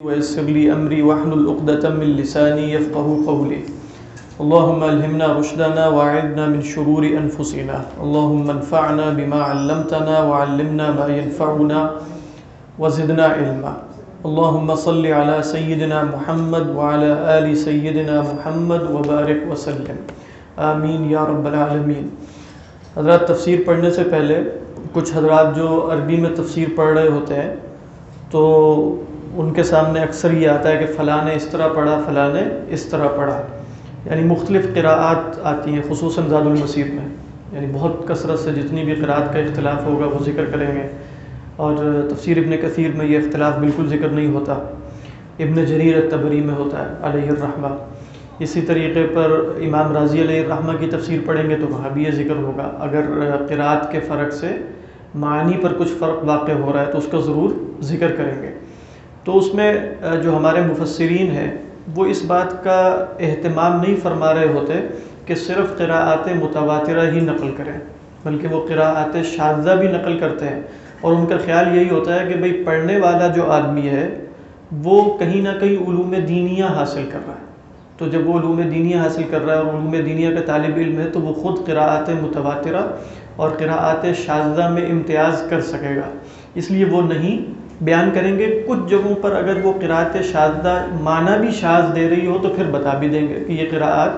ويسر لي أمري واحلل عقدة من لساني يفقهوا قولي. اللهم ألهمنا رشدنا وأعذنا من شرور أنفسنا. اللهم انفعنا بما علمتنا وعلمنا ما ينفعنا وزدنا علما. اللهم صل على سيدنا محمد وعلى آل سيدنا محمد وبارك وسلم. آمین یا رب العالمین. حضرات، تفسیر پڑھنے سے پہلے کچھ حضرات جو عربی میں تفسیر پڑھ رہے ہوتے ہیں تو ان کے سامنے اکثر یہ آتا ہے کہ فلاں نے اس طرح پڑھا، فلاں نے اس طرح پڑھا، یعنی مختلف قراءات آتی ہیں، خصوصاً زاد المسیر میں، یعنی بہت کثرت سے جتنی بھی قراءت کا اختلاف ہوگا وہ ذکر کریں گے. اور تفسیر ابن کثیر میں یہ اختلاف بالکل ذکر نہیں ہوتا، ابن جریر الطبری میں ہوتا ہے علیہ الرحمہ. اسی طریقے پر امام رازی علیہ الرحمہ کی تفسیر پڑھیں گے تو وہاں بھی یہ ذکر ہوگا. اگر قراءت کے فرق سے معنی پر کچھ فرق واقع ہو رہا ہے تو اس کا ضرور ذکر کریں گے. تو اس میں جو ہمارے مفسرین ہیں وہ اس بات کا اہتمام نہیں فرما رہے ہوتے کہ صرف قراءات متواترہ ہی نقل کریں، بلکہ وہ قراءات شاذہ بھی نقل کرتے ہیں. اور ان کا خیال یہی ہوتا ہے کہ بھئی پڑھنے والا جو آدمی ہے وہ کہیں نہ کہیں علوم دینیہ حاصل کر رہا ہے، تو جب وہ علوم دینیہ حاصل کر رہا ہے اور علوم دینیہ کا طالب علم ہے تو وہ خود قراءات متواترہ اور قراءات شاذہ میں امتیاز کر سکے گا. اس لیے وہ نہیں بیان کریں گے. کچھ جگہوں پر اگر وہ قراءت شاذہ معنی بھی شاذ دے رہی ہو تو پھر بتا بھی دیں گے کہ یہ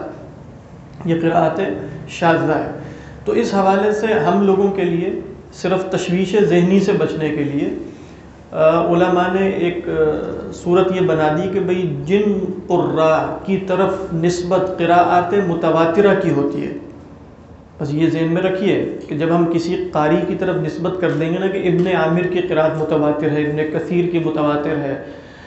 قراءت شاذہ ہے. تو اس حوالے سے ہم لوگوں کے لیے صرف تشویش ذہنی سے بچنے کے لیے علماء نے ایک صورت یہ بنا دی کہ بھئی جن قراء کی طرف نسبت قراءات متواترہ کی ہوتی ہے، بس یہ ذہن میں رکھیے کہ جب ہم کسی قاری کی طرف نسبت کر دیں گے نا کہ ابن عامر کی قراءت متواتر ہے، ابن کثیر کی متواتر ہے،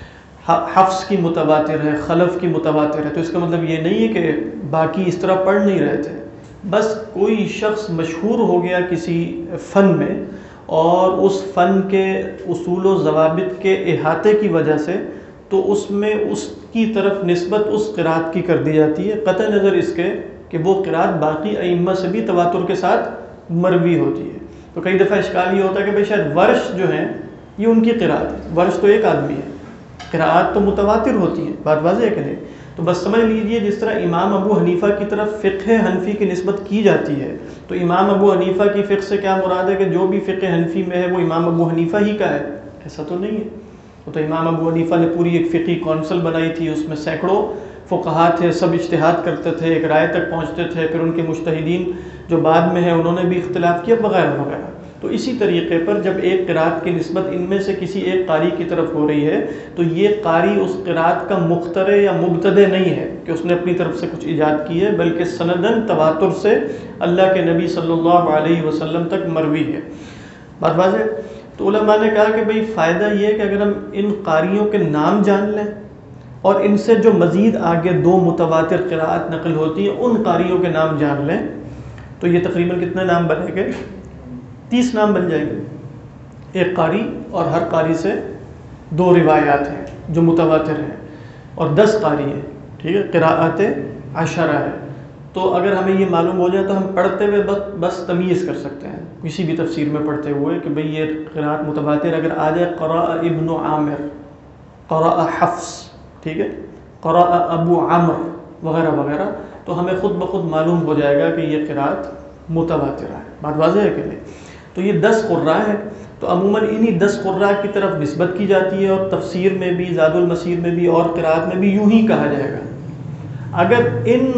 حفص کی متواتر ہے، خلف کی متواتر ہے، تو اس کا مطلب یہ نہیں ہے کہ باقی اس طرح پڑھ نہیں رہے تھے. بس کوئی شخص مشہور ہو گیا کسی فن میں اور اس فن کے اصول و ضوابط کے احاطے کی وجہ سے تو اس میں اس کی طرف نسبت اس قراءت کی کر دی جاتی ہے، قطع نظر اس کے کہ وہ قراءت باقی ائمہ سے بھی تواتر کے ساتھ مروی ہوتی ہے. تو کئی دفعہ اشکال یہ ہوتا ہے کہ بھئی شاید ورش جو ہیں یہ ان کی قراءت ہے، ورش تو ایک آدمی ہے، قراءت تو متواتر ہوتی ہیں. بات واضح ہے کہ نہیں؟ تو بس سمجھ لیجئے جس طرح امام ابو حنیفہ کی طرف فقہ حنفی کی نسبت کی جاتی ہے تو امام ابو حنیفہ کی فقہ سے کیا مراد ہے کہ جو بھی فقہ حنفی میں ہے وہ امام ابو حنیفہ ہی کا ہے؟ ایسا تو نہیں ہے. وہ تو امام ابو حنیفہ نے پوری ایک فقہی کونسل بنائی تھی، اس میں سینکڑوں فقہا تھے، سب اجتہاد کرتے تھے، ایک رائے تک پہنچتے تھے، پھر ان کے مجتہدین جو بعد میں ہیں انہوں نے بھی اختلاف کیا وغیرہ وغیرہ. تو اسی طریقے پر جب ایک قراءت کی نسبت ان میں سے کسی ایک قاری کی طرف ہو رہی ہے تو یہ قاری اس قراءت کا مخترع یا مبتدع نہیں ہے کہ اس نے اپنی طرف سے کچھ ایجاد کی ہے، بلکہ سندن تواتر سے اللہ کے نبی صلی اللہ علیہ وسلم تک مروی ہے. بات واضح. تو علماء نے کہا کہ بھئی فائدہ یہ ہے کہ اگر ہم ان قاریوں کے نام جان لیں اور ان سے جو مزید آگے دو متواتر قراءت نقل ہوتی ہیں ان قاریوں کے نام جان لیں تو یہ تقریباً کتنے نام بنے گے؟ 30 نام بن جائیں گے. ایک قاری اور ہر قاری سے 2 روایات ہیں جو متواتر ہیں اور 10 قاری ہیں، ٹھیک ہے، قراءات 10 ہے. تو اگر ہمیں یہ معلوم ہو جائے تو ہم پڑھتے ہوئے بس تمیز کر سکتے ہیں کسی بھی تفسیر میں پڑھتے ہوئے کہ بھئی یہ قراءت متواتر اگر آ جائے قرأ ابن عامر، قرأ حفص، ٹھیک ہے، قرأ ابو عمرو وغیرہ وغیرہ، تو ہمیں خود بخود معلوم ہو جائے گا کہ یہ قراءت متواتر ہے. بات واضح ہے کہ نہیں؟ تو یہ 10 قراء ہیں. تو عموماً انہی 10 قراء کی طرف نسبت کی جاتی ہے اور تفسیر میں بھی، زاد المسیر میں بھی اور قراءت میں بھی یوں ہی کہا جائے گا. اگر ان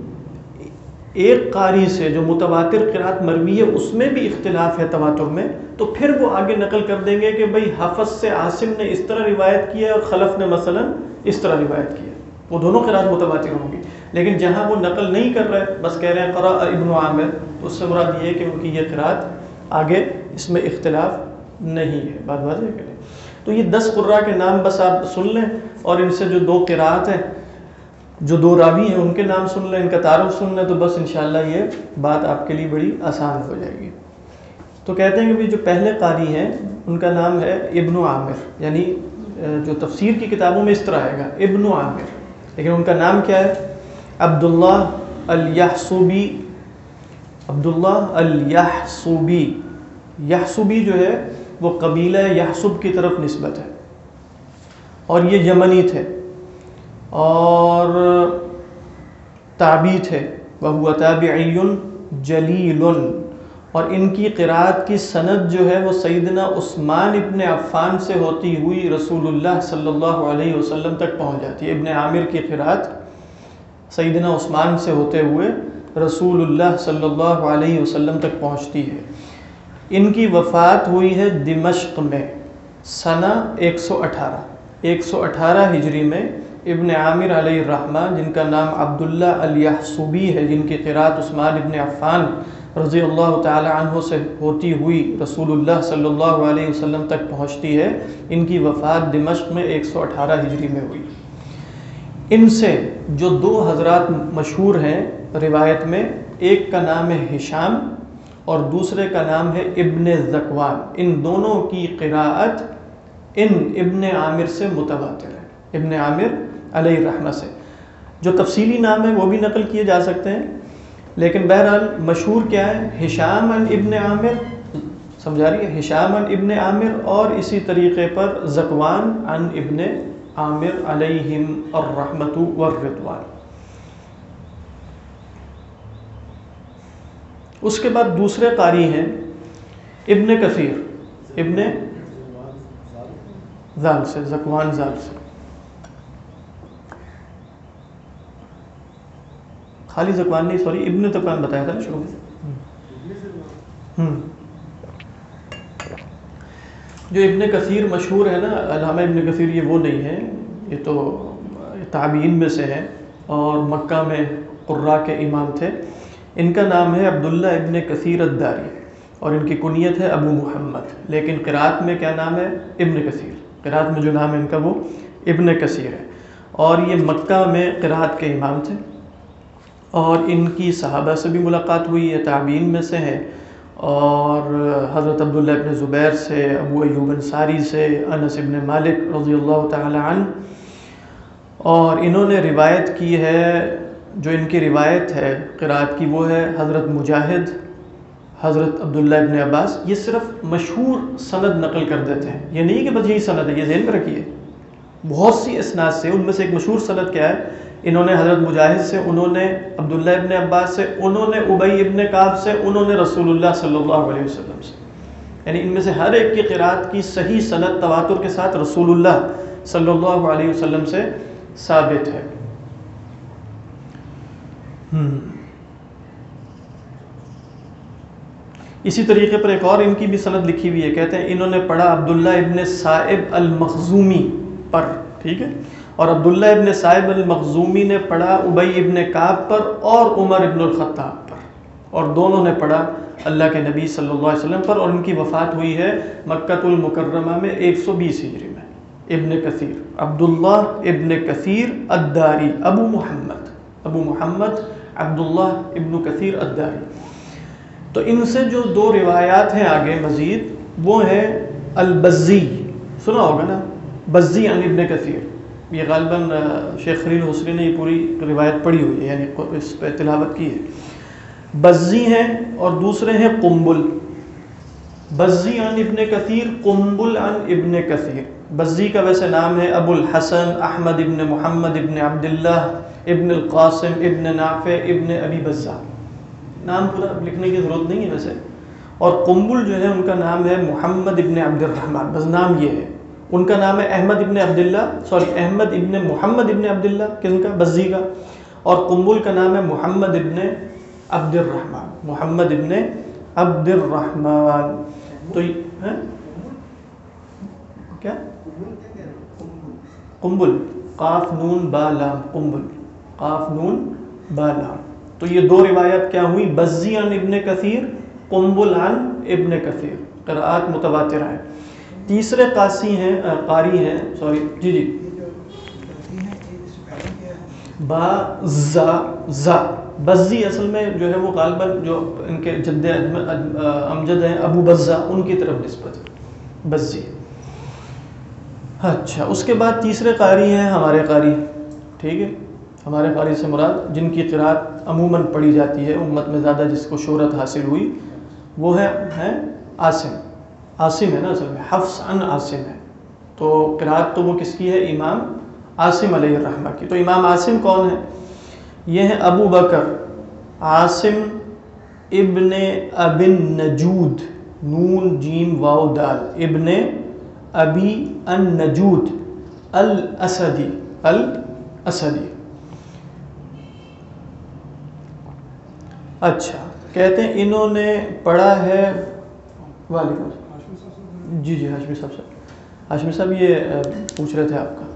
ایک قاری سے جو متواتر قراءت مروی ہے اس میں بھی اختلاف ہے تواتر میں تو پھر وہ آگے نقل کر دیں گے کہ بھئی حفص سے عاصم نے اس طرح روایت کی ہے اور خلف نے مثلا اس طرح روایت کی ہے. وہ دونوں قراءت متواتر ہوں گی. لیکن جہاں وہ نقل نہیں کر رہے، بس کہہ رہے ہیں قرأ ابن عامر، تو اس سے مراد یہ ہے کہ ان کی یہ قراءت آگے اس میں اختلاف نہیں ہے. بات واضح ہے کہ نہیں؟ تو یہ 10 قراء کے نام بس آپ سن لیں اور ان سے جو 2 قراءت ہیں، جو 2 راوی ہیں ان کے نام سن لیں، ان کا تعارف سن لیں تو بس انشاءاللہ یہ بات آپ کے لیے بڑی آسان ہو جائے گی. تو کہتے ہیں کہ جو پہلے قاری ہیں ان کا نام ہے ابن عامر، یعنی جو تفسیر کی کتابوں میں اس طرح آئے گا ابن عامر، لیکن ان کا نام کیا ہے؟ عبداللہ الیحصبی. عبداللہ الیحصبی. یحصبی جو ہے وہ قبیلہ یحصب کی طرف نسبت ہے. اور یہ یمنی تھے اور تابعی تھے، وَهُوَ تَابِعِيٌّ جَلِيلٌ، اور ان کی قراءت کی سند جو ہے وہ سیدنا عثمان ابن عفان سے ہوتی ہوئی رسول اللہ صلی اللہ علیہ وسلم تک پہنچ جاتی ہے۔ ابن عامر کی قراءت سیدنا عثمان سے ہوتے ہوئے رسول اللہ صلی اللہ علیہ وسلم تک پہنچتی ہے۔ ان کی وفات ہوئی ہے دمشق میں سنہ 118 ہجری میں۔ ابن عامر علیہ الرحمہ، جن کا نام عبداللہ الیحصبی ہے، جن کی قراءت عثمان ابن عفان رضی اللہ تعالی عنہ سے ہوتی ہوئی رسول اللہ صلی اللہ علیہ وسلم تک پہنچتی ہے، ان کی وفات دمشق میں 118 ہجری میں ہوئی۔ ان سے جو دو حضرات مشہور ہیں روایت میں، ایک کا نام ہے ہشام اور دوسرے کا نام ہے ابن ذکوان، ان دونوں کی قراءت ابن عامر سے متواتر ہے، ابن عامر علیہ الرحمہ سے۔ جو تفصیلی نام ہے وہ بھی نقل کیے جا سکتے ہیں، لیکن بہرحال مشہور کیا ہے؟ ہشام عن ابن عامر، سمجھا رہی ہے؟ ہشام عن ابن عامر، اور اسی طریقے پر ذکوان عن ابن عامر علیہم الرحمۃ والرضوان۔ اس کے بعد دوسرے قاری ہیں ابن کثیر، ابن زال سے، ذکوان زال سے، خالی ذکوان نہیں، سوری ابن ذکوان بتایا تھا نا شروع میں۔ جو ابن کثیر مشہور ہے نا، علامہ ابن کثیر، یہ وہ نہیں ہے، یہ تو تابعین میں سے ہے اور مکہ میں قراء کے امام تھے۔ ان کا نام ہے عبداللہ ابن کثیر الداری اور ان کی کنیت ہے ابو محمد، لیکن قراءت میں کیا نام ہے؟ ابن کثیر، قراءت میں جو نام ہے ان کا وہ ابن کثیر ہے، اور یہ مکہ میں قراءت کے امام تھے، اور ان کی صحابہ سے بھی ملاقات ہوئی ہے، تابعین میں سے ہیں، اور حضرت عبداللہ ابن زبیر سے، ابو ایوب انصاری سے، انس ابن مالک رضی اللہ تعالی عنہ، اور انہوں نے روایت کی ہے، جو ان کی روایت ہے قراءت کی وہ ہے حضرت مجاہد، حضرت عبداللہ ابن عباس۔ یہ صرف مشہور سند نقل کر دیتے ہیں، یہ نہیں کہ بس یہی سند ہے، یہ ذہن میں رکھیے، بہت سی اسناد سے، ان میں سے ایک مشہور سند کیا ہے؟ انہوں نے حضرت مجاہد سے، انہوں نے عبداللہ ابن عباس سے، انہوں نے ابی ابن کعب سے، انہوں نے رسول اللہ صلی اللہ علیہ وسلم سے، یعنی ان میں سے ہر ایک کی قراءت کی صحیح سند تواتر کے ساتھ رسول اللہ صلی اللہ علیہ وسلم سے ثابت ہے۔ اسی طریقے پر ایک اور ان کی بھی سند لکھی ہوئی ہے، کہتے ہیں انہوں نے پڑھا عبداللہ ابن صائب المخزومی پر، ٹھیک ہے، اور عبداللہ ابن صائب المخزومی نے پڑھا ابی ابن کعب پر اور عمر ابن الخطاب پر، اور دونوں نے پڑھا اللہ کے نبی صلی اللہ علیہ وسلم پر، اور ان کی وفات ہوئی ہے مکہ المکرمہ میں 120 ہجری میں۔ ابن کثیر، عبداللہ ابن کثیر الداری، ابو محمد عبداللہ ابن کثیر الداری۔ تو ان سے جو دو روایات ہیں آگے مزید، وہ ہیں البزی، سنا ہوگا نا، بزی عن ابن کثیر، یہ غالباً شیخ خلیل حسنی نے یہ پوری روایت پڑھی ہوئی ہے، یعنی اس پہ تلاوت کی ہے۔ بزی ہیں اور دوسرے ہیں قنبل، بزی عن ابن کثیر، قنبل عن ابن کثیر۔ بزی کا ویسے نام ہے ابو الحسن احمد ابن محمد ابن عبداللہ ابن القاسم ابن نافع ابن ابی بزہ، نام پورا لکھنے کی ضرورت نہیں ہے ویسے۔ اور قنبل جو ہے ان کا نام ہے محمد ابن عبد الرحمن، بس نام یہ ہے۔ ان کا نام ہے احمد ابن محمد ابن عبداللہ، کن کا؟ بزی کا۔ اور قنبل کا نام ہے محمد ابن عبد الرحمن، محمد ابن عبد الرحمن۔ تو کیا قنبل، قاف نون با لام، قنبل، قاف نون با لام۔ تو یہ دو روایت کیا ہوئی؟ بزی عن ابن کثیر، قنبل عن ابن کثیر، قراءات متواترہ ہیں۔ تیسرے قاری ہیں جی با زا، بزی اصل میں جو ہے وہ غالباً جو ان کے جد امجد ہیں ابو بزہ، ان کی طرف نسبت ہے بزی۔ اچھا، اس کے بعد تیسرے قاری ہیں ہمارے قاری، ٹھیک ہے، ہمارے قاری سے مراد جن کی قراءت عموماً پڑھی جاتی ہے امت میں زیادہ، جس کو شہرت حاصل ہوئی، وہ ہے عاصم ہے نا، اصل میں حفص عن عاصم ہے۔ تو قرات تو وہ کس کی ہے؟ امام عاصم علیہ الرحمہ کی. تو امام عاصم کون ہے؟ یہ ہیں ابو بکر عاصم ابن ابن نجود، نون جیم واو دال، ابن ابی النجود الاسدی الاسدی. اچھا، کہتے ہیں انہوں نے پڑھا ہے، وعلیکم السلام، جی ہاشمی صاحب، ہاشمی صاحب یہ پوچھ رہے تھے آپ کا.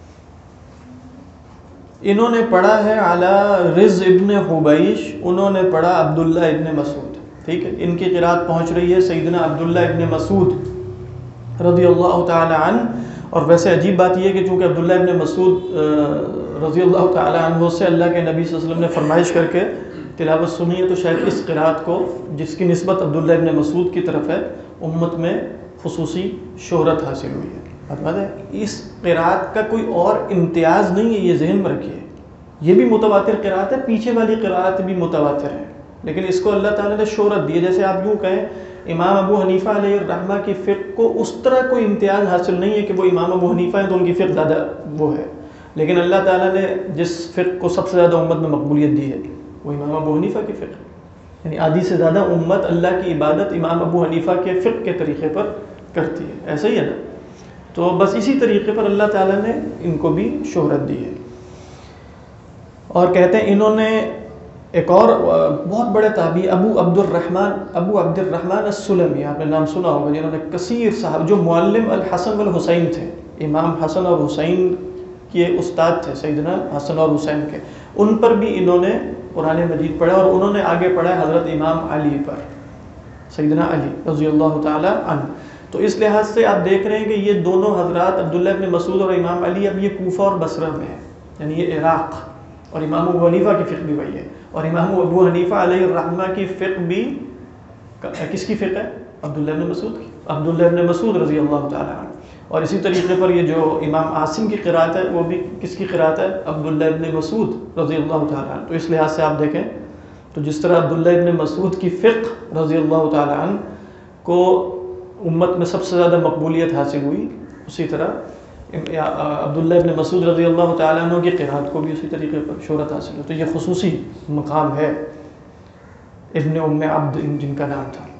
انہوں نے پڑھا ہے علی رز ابن حبیش، انہوں نے پڑھا عبداللہ ابن مسعود. ٹھیک ہے، ان کی قرات پہنچ رہی ہے سیدنا عبداللہ ابن مسعود رضی اللہ تعالی عنہ. اور ویسے عجیب بات یہ ہے کہ چونکہ عبداللہ ابن مسعود رضی اللہ تعالی عنہ سے اللہ کے نبی صلی اللہ علیہ وسلم نے فرمائش کر کے تلاوت سنی ہے، تو شاید اس قرات کو جس کی نسبت عبداللہ ابن مسعود کی طرف ہے امت میں خصوصی شہرت حاصل ہوئی ہے. بات ہے اس قرات کا کوئی اور امتیاز نہیں ہے، یہ ذہن میں رکھیے. یہ بھی متواتر قرات ہے، پیچھے والی قرات بھی متواتر ہے، لیکن اس کو اللہ تعالیٰ نے شہرت دی ہے. جیسے آپ یوں کہیں امام ابو حنیفہ علیہ الرحمہ کی فقہ کو اس طرح کوئی امتیاز حاصل نہیں ہے کہ وہ امام ابو حنیفہ ہیں تو ان کی فقہ زیادہ وہ ہے، لیکن اللہ تعالیٰ نے جس فقہ کو سب سے زیادہ امت میں مقبولیت دی ہے وہ امام ابو حنیفہ کی فقہ ہے. یعنی آدھی سے زیادہ امت اللہ کی عبادت امام ابو حنیفہ کے فقہ کے طریقے پر کرتی ہے. ایسا ہی ہے نا؟ تو بس اسی طریقے پر اللہ تعالیٰ نے ان کو بھی شہرت دی ہے. اور کہتے ہیں انہوں نے ایک اور بہت بڑے تابعی ابو عبد الرحمن السلمی، آپ نے نام سنا ہوگا، جنہوں نے کثیر صاحب، جو معلم الحسن والحسین تھے، امام حسن اور حسین کے استاد تھے سیدنا حسن اور حسین کے، ان پر بھی انہوں نے قرآن مجید پڑھا. اور انہوں نے آگے پڑھا حضرت امام علی پر، سیدنا علی رضی اللہ تعالی عنہ. تو اس لحاظ سے آپ دیکھ رہے ہیں کہ یہ دونوں حضرات عبداللہ ابن مسعود اور امام علی اب یہ کوفہ اور بصرہ میں ہیں، یعنی یہ عراق. اور امام ابو حنیفہ کی فقہ بھی وہی ہے، اور امام ابو حنیفہ علیہ الرحمہ کی فقہ بھی کس کی فقہ ہے؟ عبداللہ ابن مسعود کی، عبداللہ ابن مسعود رضی اللہ تعالی عنہ. اور اسی طریقے پر یہ جو امام عاصم کی قرات ہے وہ بھی کس کی قرات ہے؟ عبداللہ ابن مسعود رضی اللہ تعالی عنہ. تو اس لحاظ سے آپ دیکھیں تو جس طرح عبداللہ ابن مسعود کی فقہ رضی اللہ تعالی عنہ کو امت میں سب سے زیادہ مقبولیت حاصل ہوئی، اسی طرح عبداللہ ابن مسعود رضی اللہ تعالیٰ عنہ کی قرات کو بھی اسی طریقے پر شہرت حاصل ہوئی. تو یہ خصوصی مقام ہے ابن ام عبد جن کا نام تھا.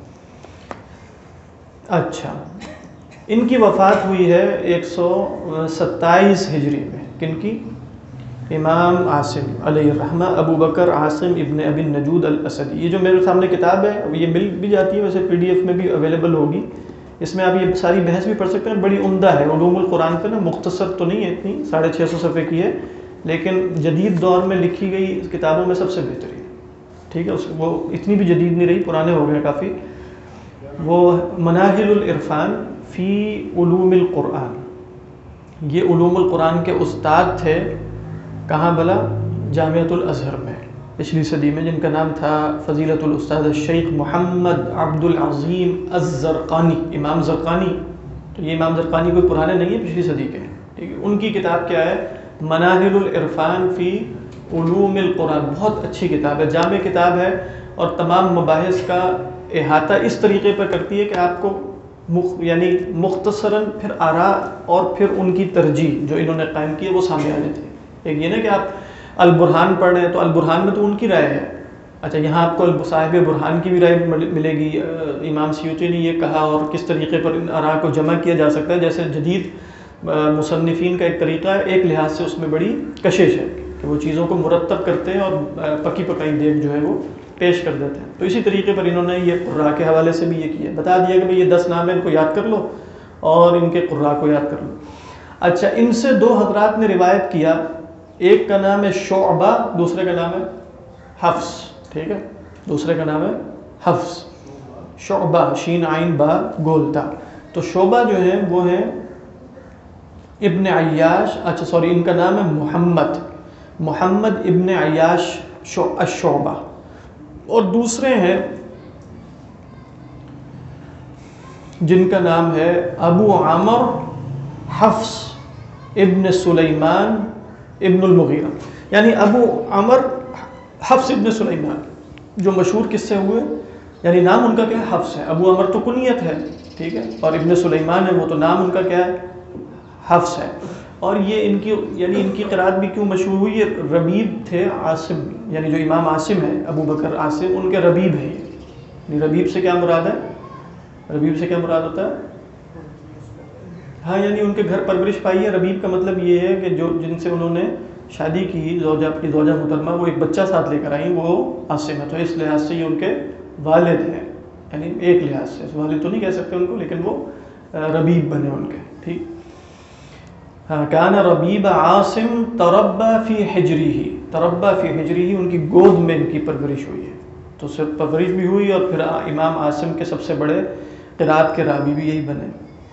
اچھا، ان کی وفات ہوئی ہے 127 ہجری میں. کن کی؟ امام عاصم علیہ الرحمہ، ابو بکر عاصم ابن ابی النجود الاسدی. یہ جو میرے سامنے کتاب ہے یہ مل بھی جاتی ہے، ویسے PDF میں بھی اویلیبل ہوگی. اس میں آپ یہ ساری بحث بھی پڑھ سکتے ہیں، بڑی عمدہ ہے. علوم القرآن پہ نا مختصر تو نہیں ہے، اتنی 650 صفحے کی ہے، لیکن جدید دور میں لکھی گئی کتابوں میں سب سے بہترین. ٹھیک ہے، وہ اتنی بھی جدید نہیں رہی، پرانے ہو گئے کافی. وہ مناہل العرفان فی علوم القرآن. یہ علوم القرآن کے استاد تھے، کہاں بھلا؟ جامعۃ الازہر میں پچھلی صدی میں، جن کا نام تھا فضیلت الاستاذ الشیخ محمد عبد العظیم الزرقانی، امام زرقانی. تو یہ امام زرقانی کوئی پرانے نہیں ہیں، پچھلی صدی کے ہیں. ٹھیک ہے، ان کی کتاب کیا ہے؟ مناہل العرفان فی علوم القرآن. بہت اچھی کتاب ہے، جامع کتاب ہے، اور تمام مباحث کا احاطہ اس طریقے پر کرتی ہے کہ آپ کو یعنی مختصراً پھر آراء اور پھر ان کی ترجیح جو انہوں نے قائم کی ہے وہ سامنے آ جاتی ہے. ایک یہ نا کہ آپ البرہان پڑھ رہے ہیں تو البرہان میں تو ان کی رائے ہے، اچھا یہاں آپ کو صاحب برہان کی بھی رائے ملے گی، امام سیوطی نے یہ کہا، اور کس طریقے پر ان آراء کو جمع کیا جا سکتا ہے. جیسے جدید مصنفین کا ایک طریقہ ہے، ایک لحاظ سے اس میں بڑی کشش ہے کہ وہ چیزوں کو مرتب کرتے ہیں اور پکی پکائی دیکھ جو ہے وہ پیش کر دیتے ہیں. تو اسی طریقے پر انہوں نے یہ قراء کے حوالے سے بھی یہ کیا، بتا دیا کہ بھئی یہ 10 نام ہیں، ان کو یاد کر لو اور ان کے قراء کو یاد کر لو. اچھا، ان سے 2 حضرات نے روایت کیا، ایک کا نام ہے شعبہ، دوسرے کا نام ہے حفص. ٹھیک ہے، دوسرے کا نام ہے حفص. شعبہ شین عین با گولتا. تو شعبہ جو ہے وہ ہے ابن عیاش، اچھا سوری، ان کا نام ہے محمد ابن عیاش الشعبہ. اور دوسرے ہیں جن کا نام ہے ابو عمر حفص ابن سلیمان ابن المغیرہ. یعنی ابو عمر حفص ابن سلیمان جو مشہور کس سے ہوئے، یعنی نام ان کا کیا ہے؟ حفص ہے. ابو عمر تو کنیت ہے، ٹھیک ہے، اور ابن سلیمان ہے وہ تو نام ان کا کیا ہے؟ حفص ہے. اور یہ ان کی قرات بھی کیوں مشہور ہوئی؟ یہ ربیب تھے عاصم، یعنی جو امام عاصم ہے ابو بکر عاصم، ان کے ربیب ہیں یہ. ربیب سے کیا مراد ہے؟ ربیب سے کیا مراد ہوتا ہے؟ ہاں یعنی ان کے گھر پرورش پائی ہے. ربیب کا مطلب یہ ہے کہ جو جن سے انہوں نے شادی کی، اپنی زوجہ محترمہ، وہ ایک بچہ ساتھ لے کر آئیں، وہ عاصم ہے. تو اس لحاظ سے یہ ان کے والد ہیں، یعنی ایک لحاظ سے والد تو نہیں کہہ سکتے ان کو، لیکن وہ ربیب بنے ان کے. ٹھیک. ہاں کان ربیب عاصم تربا فی حجرہ، تربا فی حجرہ، ان کی گود میں ان کی پرورش ہوئی ہے. تو صرف پرورش بھی ہوئی اور پھر امام عاصم کے سب سے بڑے قرات کے راوی بھی یہی بنے.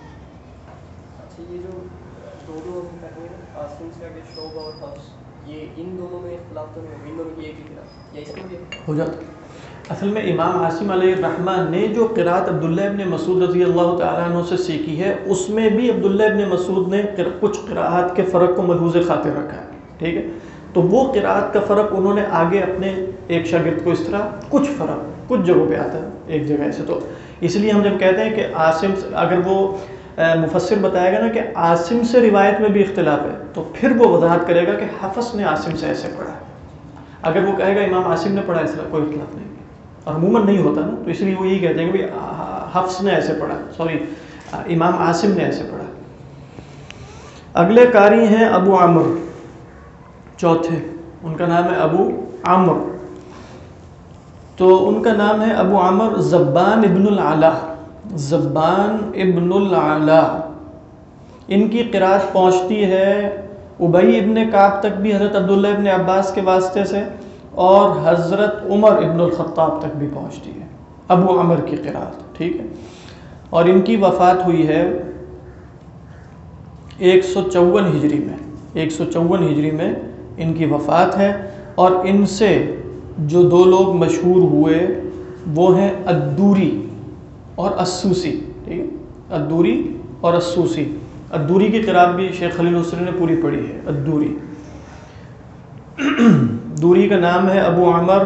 یہ جو دونوں عاصم سے آگے شعبہ اور حفص، یہ ان دونوں میں اختلاف تو نہیں ہوگا، ان دونوں کی ایک ہی قرات یا اس میں بھی ہو جاتا. اصل میں امام عاصم علیہ الرحمہ نے جو قرات عبداللہ ابن مسعود رضی اللہ تعالیٰ عنہ سے سیکھی ہے، اس میں بھی عبداللہ ابن مسعود نے کچھ قراءات کے فرق کو ملحوظ خاطر رکھا ہے. ٹھیک ہے. تو وہ قراءت کا فرق انہوں نے آگے اپنے ایک شاگرد کو اس طرح کچھ فرق کچھ جگہوں پہ آتا ہے ایک جگہ سے. تو اس لیے ہم جب کہتے ہیں کہ عاصم، اگر وہ مفسر بتائے گا نا کہ عاصم سے روایت میں بھی اختلاف ہے، تو پھر وہ وضاحت کرے گا کہ حفص نے عاصم سے ایسے پڑھا. اگر وہ کہے گا امام عاصم نے پڑھا، اس طرح کوئی اختلاف نہیں، اور عموماً نہیں ہوتا نا. تو اس لیے وہ یہی کہتے ہیں کہ حفص نے ایسے پڑھا، سوری امام عاصم نے ایسے پڑھا. اگلے قاری ہیں ابو عمرو، چوتھے، ان کا نام ہے ابو عمرو. تو ان کا نام ہے ابو عمرو زبان ابن العلا، زبان ابن العلا. ان کی قرات پہنچتی ہے ابی ابن کعب تک بھی حضرت عبداللہ ابن عباس کے واسطے سے، اور حضرت عمر ابن الخطاب تک بھی پہنچتی ہے ابو عمر کی قرات. ٹھیک ہے. اور ان کی وفات ہوئی ہے 154 ہجری میں، 154 ہجری میں ان کی وفات ہے. اور ان سے جو دو لوگ مشہور ہوئے وہ ہیں الدوری اور السوسی. ٹھیک ہے. الدوری اور السوسی. الدوری کی قرات بھی شیخ خلیل حسنی نے پوری پڑھی ہے. الدوری، دوری کا نام ہے ابو عمر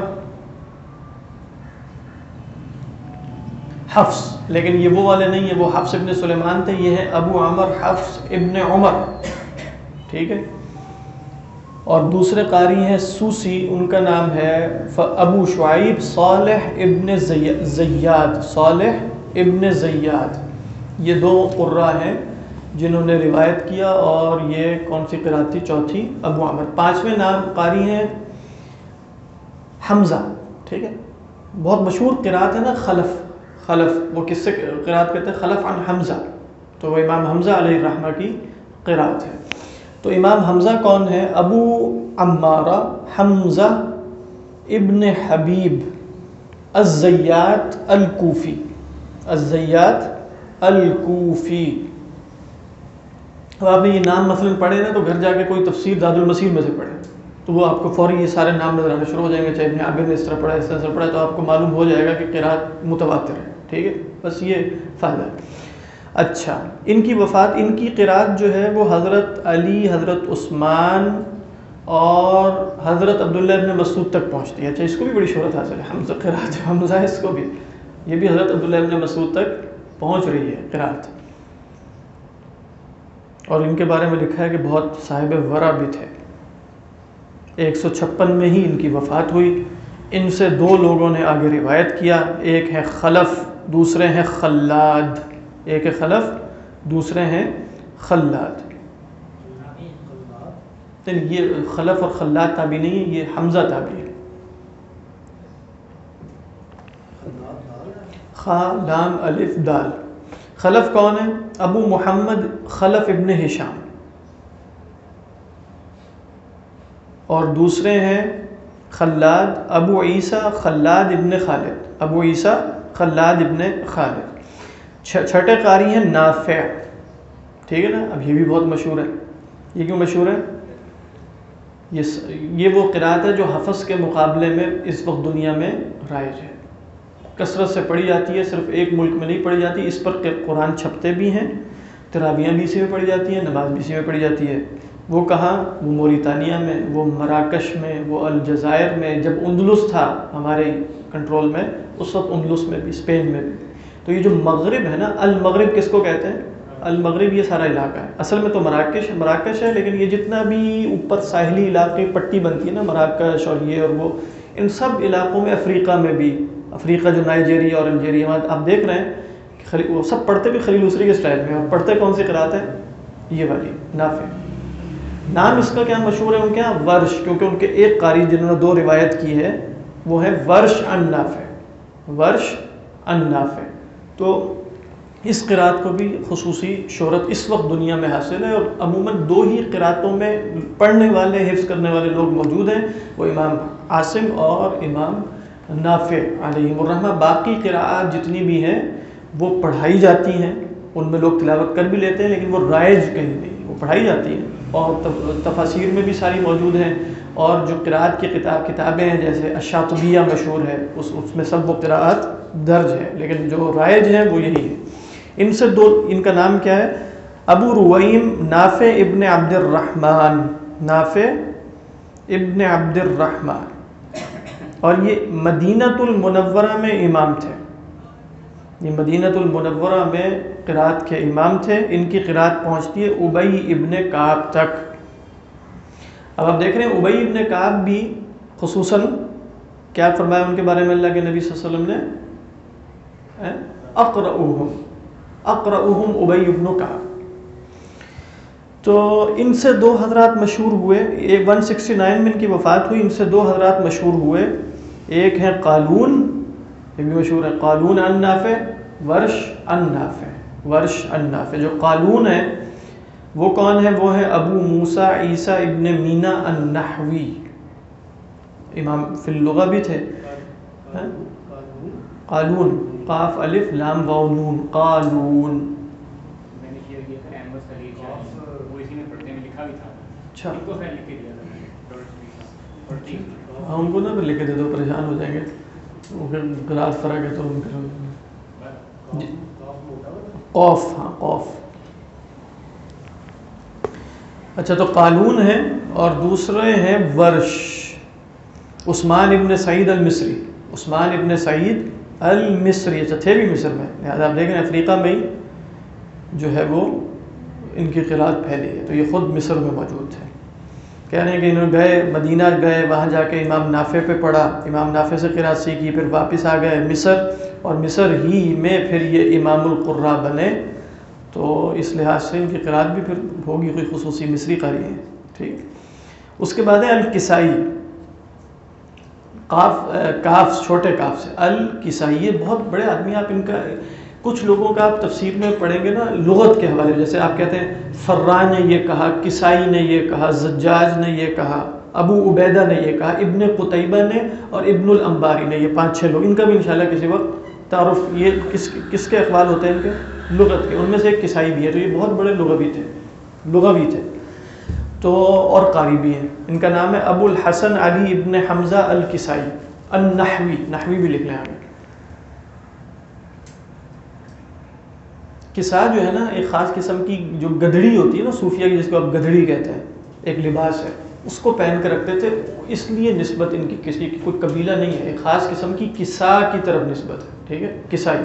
حفص، لیکن یہ وہ والے نہیں ہیں، وہ حفص ابن سلیمان تھے. یہ ہے ابو عمر حفص ابن عمر. ٹھیک ہے. اور دوسرے قاری ہیں سوسی، ان کا نام ہے ابو شعیب صالح ابن زیاد، صالح ابن زیاد. یہ دو قراء ہیں جنہوں نے روایت کیا. اور یہ کون سی قرات تھی؟ چوتھی ابو عمر. پانچویں نام قاری ہیں حمزہ. ٹھیک ہے. بہت مشہور قرات ہے نا خلف. خلف وہ کس سے قرات کرتے ہیں؟ خلف عن حمزہ. تو وہ امام حمزہ علیہ الرحمہ کی قرات ہے. تو امام حمزہ کون ہے؟ ابو عمارہ حمزہ ابن حبیب الزیات الکوفی، الزیات الکوفی. اب آپ نے یہ نام مثلا پڑھے نا، تو گھر جا کے کوئی تفسیر زاد المسیر میں سے پڑھے تو وہ آپ کو فوری یہ سارے نام نظر آنا شروع ہو جائیں گے. چاہے ابن عابد نے اس طرح پڑھا، اس طرح پڑھا، تو آپ کو معلوم ہو جائے گا کہ قرات متواتر ہے. ٹھیک ہے. بس یہ فائدہ ہے. اچھا، ان کی وفات، ان کی قرات جو ہے وہ حضرت علی، حضرت عثمان اور حضرت عبداللہ ابن مسعود تک پہنچتی ہے. اچھا، اس کو بھی بڑی شہرت حاصل ہے، حمزہ قرات حمزہ، اس کو بھی، یہ بھی حضرت عبداللہ ابن مسعود تک پہنچ رہی ہے قرات. اور ان کے بارے میں لکھا ہے کہ بہت صاحب ورع بھی تھے. 156 میں ہی ان کی وفات ہوئی. ان سے دو لوگوں نے آگے روایت کیا، ایک ہے خلف، دوسرے ہیں خلاد. ایک ہے خلف، دوسرے ہیں خلاد. یہ خلف اور خلاد تابعی نہیں ہے، یہ حمزہ تابعی ہے. خا لام الف دال. خلف کون ہے؟ ابو محمد خلف ابن ہشام. اور دوسرے ہیں خلاد ابو عیسیٰ خلاد ابن خالد، ابو عیسیٰ خلاد ابن خالد. چھٹے قاری ہیں نافع. ٹھیک ہے نا. اب یہ بھی بہت مشہور ہے. یہ کیوں مشہور ہے؟ یہ وہ قرات ہے جو حفظ کے مقابلے میں اس وقت دنیا میں رائج ہے، کثرت سے پڑھی جاتی ہے. صرف ایک ملک میں نہیں پڑھی جاتی، اس پر قرآن چھپتے بھی ہیں، تراویحیں بھی اسی میں پڑھی جاتی ہیں، نماز بھی اسی میں پڑھی جاتی ہے. وہ کہاں؟ وہ موریتانیہ میں، وہ مراکش میں، وہ الجزائر میں. جب اندلس تھا ہمارے کنٹرول میں، اس وقت اندلس میں بھی، اسپین میں بھی. تو یہ جو مغرب ہے نا، المغرب کس کو کہتے ہیں؟ المغرب یہ سارا علاقہ ہے. اصل میں تو مراکش ہے، لیکن یہ جتنا بھی اوپر ساحلی علاقے پٹی بنتی ہے نا، مراکش اور یہ اور وہ، ان سب علاقوں میں، افریقہ میں بھی، افریقہ جو نائجیریا اور الجیریا، آپ دیکھ رہے ہیں کہ وہ سب پڑھتے بھی خلیل اسری کے سٹائل میں. اور پڑھتے کون سی قرات ہے؟ یہ والی نافع. نام اس کا کیا مشہور ہے ان کے یہاں؟ ورش، کیونکہ ان کے ایک قاری جنہوں نے 2 روایت کی ہے وہ ہے ورش عن نافع، ورش عن نافع. تو اس قرات کو بھی خصوصی شہرت اس وقت دنیا میں حاصل ہے، اور عموماً 2 ہی قراتوں میں پڑھنے والے، حفظ کرنے والے لوگ موجود ہیں، وہ امام عاصم اور امام نافع علیہم الرحمہ. باقی قراءات جتنی بھی ہیں وہ پڑھائی جاتی ہیں، ان میں لوگ تلاوت کر بھی لیتے ہیں، لیکن وہ رائج کہیں نہیں، وہ پڑھائی جاتی ہیں، اور تفاسیر میں بھی ساری موجود ہیں. اور جو قراءت کی کتابیں ہیں جیسے الشاطبیہ مشہور ہے، اس میں سب وہ قراءات درج ہے، لیکن جو رائج ہیں وہ یہی ہے. ان سے 2، ان کا نام کیا ہے؟ ابو رویم نافع ابن عبد الرحمن، نافع ابن عبد الرحمن، اور یہ مدینۃ المنورہ میں امام تھے. یہ مدینۃ المنورہ میں قرات کے امام تھے. ان کی قرات پہنچتی ہے ابی ابن کعب تک. اب آپ دیکھ رہے ہیں ابی ابن کعب بھی خصوصاً کیا فرمایا ان کے بارے میں اللہ کے نبی صلی اللہ علیہ وسلم نے؟ اقرأہم ابی ابن کعب. تو ان سے 2 حضرات مشہور ہوئے. 169 میں ان کی وفات ہوئی. ان سے 2 حضرات مشہور ہوئے. ایک ہیں قالون، یہ بھی مشہور ہے، قالون عن نافع، ورش عن نافع، ورش عن نافع. جو قالون ہے وہ کون ہے؟ وہ ہے ابو موسیٰ عیسیٰ ابن مینا النحوی، امام فی اللغہ بھی تھے. قالون، قاف الف لام واو نون، قالون. اچھا ہاں، ان کو نہ لکھ کے دے دو، پریشان ہو جائیں گے، وہ پھر قرآت فرق ہے تو ان کے قوف، ہاں قوف. اچھا تو قالون ہے، اور دوسرے ہیں ورش، عثمان ابن سعید المصری، عثمان ابن سعید المصری. اچھا تھے بھی مصر میں، لہٰذا آپ دیکھیں افریقہ میں ہی جو ہے وہ ان کی قرات پھیلی ہے. تو یہ خود مصر میں موجود تھے. کہہ رہے ہیں کہ انہوں گئے مدینہ، گئے وہاں جا کے امام نافع پہ پڑھا، امام نافع سے قرات سیکھی، پھر واپس آ گئے مصر، اور مصر ہی میں پھر یہ امام القراء بنے. تو اس لحاظ سے ان کی قرات بھی پھر ہوگی کوئی خصوصی مصری قاری ہے. ٹھیک. اس کے بعد ہے الکسائی، کاف چھوٹے کاف سے، الکسائی. یہ بہت بڑے آدمی، آپ ان کا کچھ لوگوں کا آپ تفسیر میں پڑھیں گے نا لغت کے حوالے، جیسے آپ کہتے ہیں فرا نے یہ کہا، کسائی نے یہ کہا، زجاج نے یہ کہا، ابو عبیدہ نے یہ کہا، ابن قتیبہ نے اور ابن الانباری نے، یہ 5-6 لوگ. ان کا بھی انشاءاللہ کسی وقت تعارف. یہ کس کے اقوال ہوتے ہیں؟ ان کے لغت کے. ان میں سے ایک کسائی بھی ہے. تو یہ بہت بڑے لغوی تھے تو، اور قاری بھی ہیں. ان کا نام ہے ابو الحسن علی ابن حمزہ الکسائی النحوی. نحوی بھی لکھ لیں آگے. کسا جو ہے نا ایک خاص قسم کی جو گدڑی ہوتی ہے نا صوفیہ کی، جس کو آپ گدڑی کہتے ہیں، ایک لباس ہے، اس کو پہن کے رکھتے تھے. اس لیے نسبت ان کی کسی کی کوئی قبیلہ نہیں ہے، ایک خاص قسم کی کسا کی طرف نسبت ہے. ٹھیک ہے، کسائی.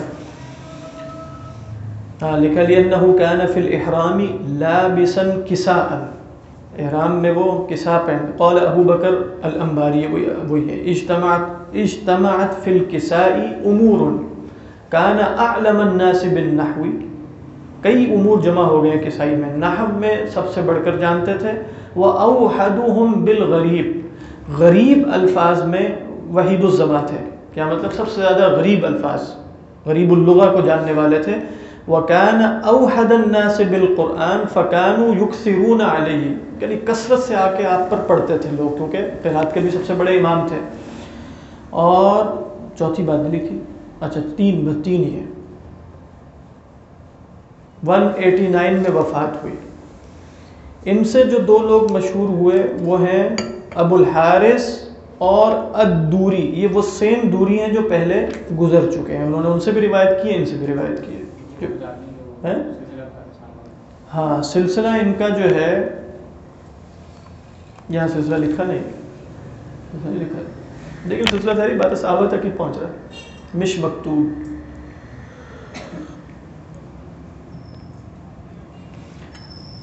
لکھا لِأَنَّهُ كَانَ فِي الْإِحْرَامِ لَابِسًا كِسَاءً، احرام میں وہ کسا پہن. قال ابو بکر الانباری، وہی ہے، اجتمعت فی الکساء امور کان اعلم الناس بالنحو. کئی امور جمع ہو گئے کسائی میں، نحو میں سب سے بڑھ کر جانتے تھے. واوحدهم بالغریب، غریب الفاظ میں وحید الزبان تھے. کیا مطلب؟ سب سے زیادہ غریب الفاظ، غریب اللغہ کو جاننے والے تھے. وَكَانَ أَوْحَدَ النَّاسِ بِالْقُرْآنِ فَكَانُوا يُكْثِرُونَ عَلَيْهِ، یعنی کثرت سے آ کے آپ پر پڑھتے تھے لوگ، کیونکہ قرات کے بھی سب سے بڑے امام تھے. اور چوتھی بات لکھی، اچھا تین ہی ہے. 189 میں وفات ہوئی. ان سے جو 2 لوگ مشہور ہوئے وہ ہیں ابو الحارث اور الدوری. یہ وہ سیم دوری ہیں جو پہلے گزر چکے ہیں، انہوں نے ان سے بھی روایت کی ہے، ان سے بھی روایت کی ہے. ہاں سلسلہ ان کا جو ہے، یہاں سلسلہ لکھا نہیں لکھا، لیکن سلسلہ ساری بات صحابہ تک ہی پہنچ رہا ہے، مش مکتوب.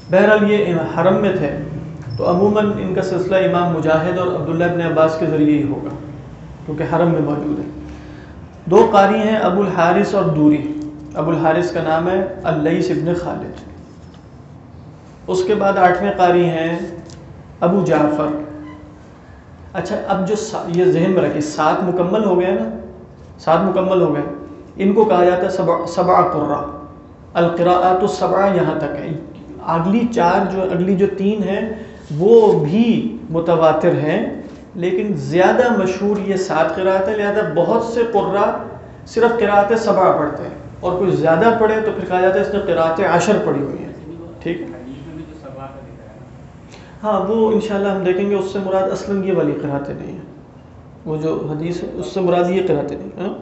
بہرحال یہ حرم میں تھے تو عموماً ان کا سلسلہ امام مجاہد اور عبداللہ ابن عباس کے ذریعے ہی ہوگا کیونکہ حرم میں موجود ہے۔ دو قاری ہیں ابو الحارث اور دوری۔ ابو الحارث کا نام ہے اللیث ابن خالد۔ اس کے بعد 8ویں قاری ہیں ابو جعفر۔ اچھا اب جو یہ ذہن میں رکھیں 7 مکمل ہو گئے نا، 7 مکمل ہو گئے، ان کو کہا جاتا ہے سبع قراء، القراءات السبع یہاں تک ہے۔ اگلی جو 3 ہیں وہ بھی متواتر ہیں، لیکن زیادہ مشہور یہ 7 قراءت ہے، لہذا بہت سے قراء صرف قراءت سبع پڑھتے ہیں، اور کوئی زیادہ پڑھے تو پھر کہا جاتا ہے اس نے قراءت 10 پڑھی ہوئی ہیں، ٹھیک ہے؟ ہاں وہ انشاءاللہ ہم دیکھیں گے، اس سے مراد اصلاً یہ والی قراءتیں نہیں ہیں، وہ جو حدیث ہے اس سے مراد یہ قراءتیں نہیں ہیں۔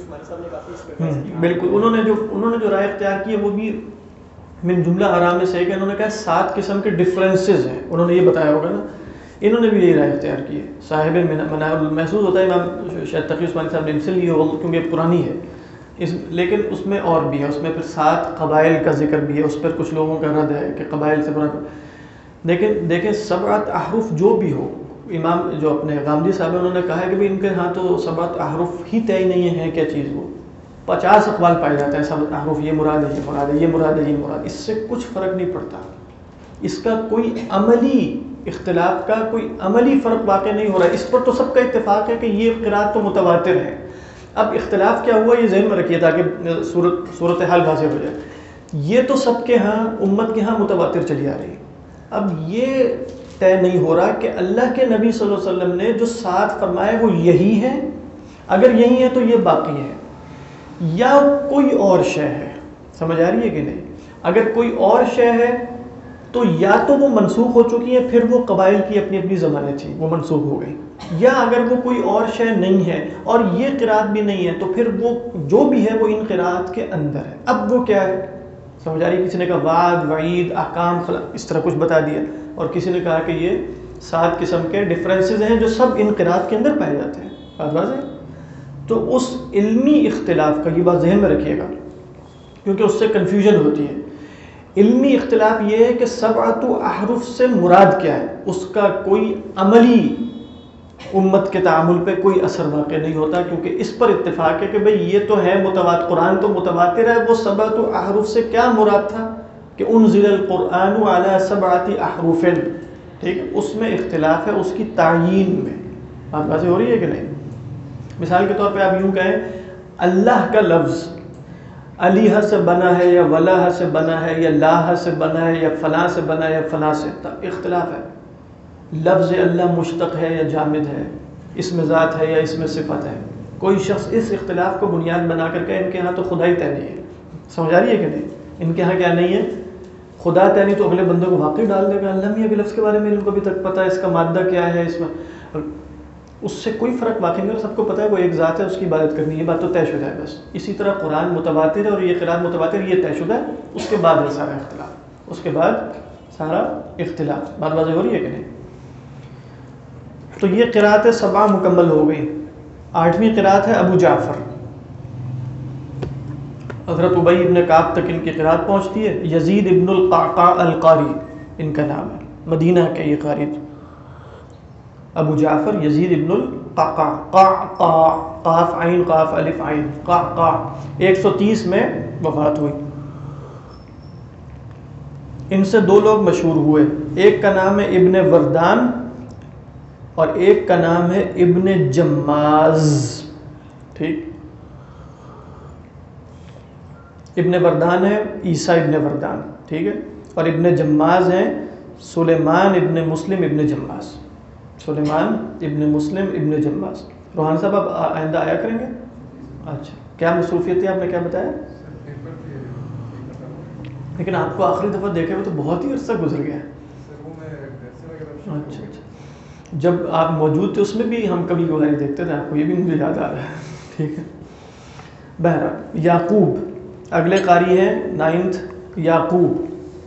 بالکل، انہوں نے جو رائے اختیار کی ہے وہ بھی من جملہ آرام میں سے ہے کہ انہوں نے کہا 7 قسم کے ڈفرینسز ہیں، انہوں نے یہ بتایا ہوگا نا، انہوں نے بھی یہی رائے اختیار کی ہے۔ صاحب محسوس ہوتا ہے امام شاید تقی عثمانی صاحب نے ان سے لی ہو کیونکہ یہ پرانی ہے، لیکن اس میں اور بھی ہے، اس میں پھر 7 قبائل کا ذکر بھی ہے، اس پر کچھ لوگوں کا رد ہے کہ قبائل سے برابر۔ دیکھیں 7 احرف جو بھی ہو، امام جو اپنے غامدی صاحب انہوں نے کہا ہے کہ بھی ان کے ہاں تو 7 احرف ہی طے نہیں ہے کیا چیز، وہ 50 اقوال پائے جاتے ہیں 7 احرف، یہ مراد ہے، یہ مراد ہے، یہ مراد ہے، یہ مراد، اس سے کچھ فرق نہیں پڑتا، اس کا کوئی عملی اختلاف کا کوئی عملی فرق واقع نہیں ہو رہا ہے، اس پر تو سب کا اتفاق ہے کہ یہ قرات تو متواتر ہے۔ اب اختلاف کیا ہوا یہ ذہن میں رکھیے تاکہ صورتحال واضح ہو جائے۔ یہ تو سب کے ہاں امت کے ہاں متواتر چلی آ رہی ہے، اب یہ طے نہیں ہو رہا کہ اللہ کے نبی صلی اللہ علیہ وسلم نے جو 7 فرمائے وہ یہی ہے، اگر یہی ہے تو یہ باقی ہے یا کوئی اور شے ہے، سمجھ آ رہی ہے کہ نہیں؟ اگر کوئی اور شے ہے تو یا تو وہ منسوخ ہو چکی ہے، پھر وہ قبائل کی اپنی اپنی زمانیں تھیں وہ منسوخ ہو گئی، یا اگر وہ کوئی اور شے نہیں ہے اور یہ قرات بھی نہیں ہے تو پھر وہ جو بھی ہے وہ ان قرات کے اندر ہے۔ اب وہ کیا ہے سمجھ آ رہی ہے؟ کسی نے کہا وعد، وعید، احکام، اس طرح کچھ بتا دیا، اور کسی نے کہا کہ یہ 7 قسم کے ڈفرینسز ہیں جو سب ان قرات کے اندر پائے جاتے ہیں۔ بات واضح ہے؟ تو اس علمی اختلاف کا یہ بات ذہن میں رکھیے گا کیونکہ اس سے کنفیوژن ہوتی ہے۔ علمی اختلاف یہ ہے کہ 7 احرف سے مراد کیا ہے، اس کا کوئی عملی امت کے تعامل پہ کوئی اثر واقع نہیں ہوتا، کیونکہ اس پر اتفاق ہے کہ بھئی یہ تو ہے متواتر، قرآن تو متواتر ہے، وہ 7 احرف سے کیا مراد تھا کہ انزل القرآن علی 7 احرف، ٹھیک ہے؟ اس میں اختلاف ہے، اس کی تعیین میں۔ بات واضح ہو رہی ہے کہ نہیں؟ مثال کے طور پہ آپ یوں کہیں اللہ کا لفظ علیہ سے بنا ہے یا ولہ سے بنا ہے یا لاہ سے بنا ہے یا فلاں سے بنا ہے یا فلاں سے، اختلاف ہے۔ لفظ اللہ مشتق ہے یا جامد ہے، اس میں ذات ہے یا اس میں صفت ہے، کوئی شخص اس اختلاف کو بنیاد بنا کر کہ ان کے ہاں تو خدا ہی طے نہیں ہے، سمجھ آ رہی ہے کہ نہیں؟ ان کے ہاں کیا نہیں ہے؟ خدا طے نہیں، تو اگلے بندے کو واقعی ڈال دے گا اللہ میاں کے لفظ کے بارے میں ان کو ابھی تک پتہ ہے، اس کا مادہ کیا ہے، اس میں اس سے کوئی فرق واقع نہیں، اور سب کو پتہ ہے وہ ایک ذات ہے، اس کی عبادت کرنی ہے، یہ بات تو طے شدہ ہے بس۔ اسی طرح قرآن متواتر ہے اور یہ قرآن متواتر، یہ طے شدہ ہے، اس کے بعد ہے سارا اختلاف، اس کے بعد سارا اختلاف۔ بات واضح ہو رہی ہے کہ نہیں؟ تو یہ قرات 7 مکمل ہو گئی۔ 8ویں قرات ہے ابو جعفر، حضرت ابی ابن کعب تک ان کی قرات پہنچتی ہے۔ یزید ابن القعقاع القاری ان کا نام ہے، مدینہ کے یہ قاری تھے۔ ابو جعفر یزید ابن القعقاع، قعقاع، قاف عین قاف الف عین، قعقاع، 130 میں وفات ہوئی۔ ان سے 2 لوگ مشہور ہوئے، ایک کا نام ہے ابن وردان اور ایک کا نام ہے ابن جماز، ٹھیک؟ ابن وردان ہے عیسیٰ ابن وردان، ٹھیک ہے، اور ابن جماز ہیں سلیمان ابن مسلم ابن جماز، سلیمان ابن مسلم ابن جماز۔ روحان صاحب اب آئندہ آیا کریں گے؟ اچھا، کیا مصروفیت تھی آپ نے کیا بتایا؟ لیکن آپ کو آخری دفعہ دیکھے ہوئے تو بہت ہی عرصہ گزر گیا ہے۔ اچھا اچھا، جب آپ موجود تھے اس میں بھی ہم کبھی کبھار دیکھتے تھے آپ کو، یہ بھی مجھے یاد آ رہا ہے، ٹھیک ہے۔ بہرحال یعقوب اگلے قاری ہیں 9th یعقوب۔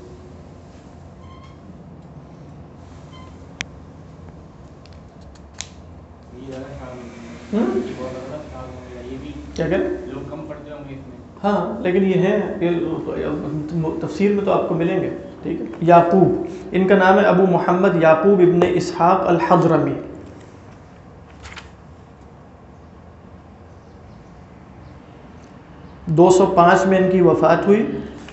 کیا کہہ؟ ہاں لیکن یہ ہے تفسیر میں تو آپ کو ملیں گے، ٹھیک ہے. یعقوب ان کا نام ہے ابو محمد یعقوب ابن اسحاق الحضرمی. دو سو پانچ میں ان کی وفات ہوئی.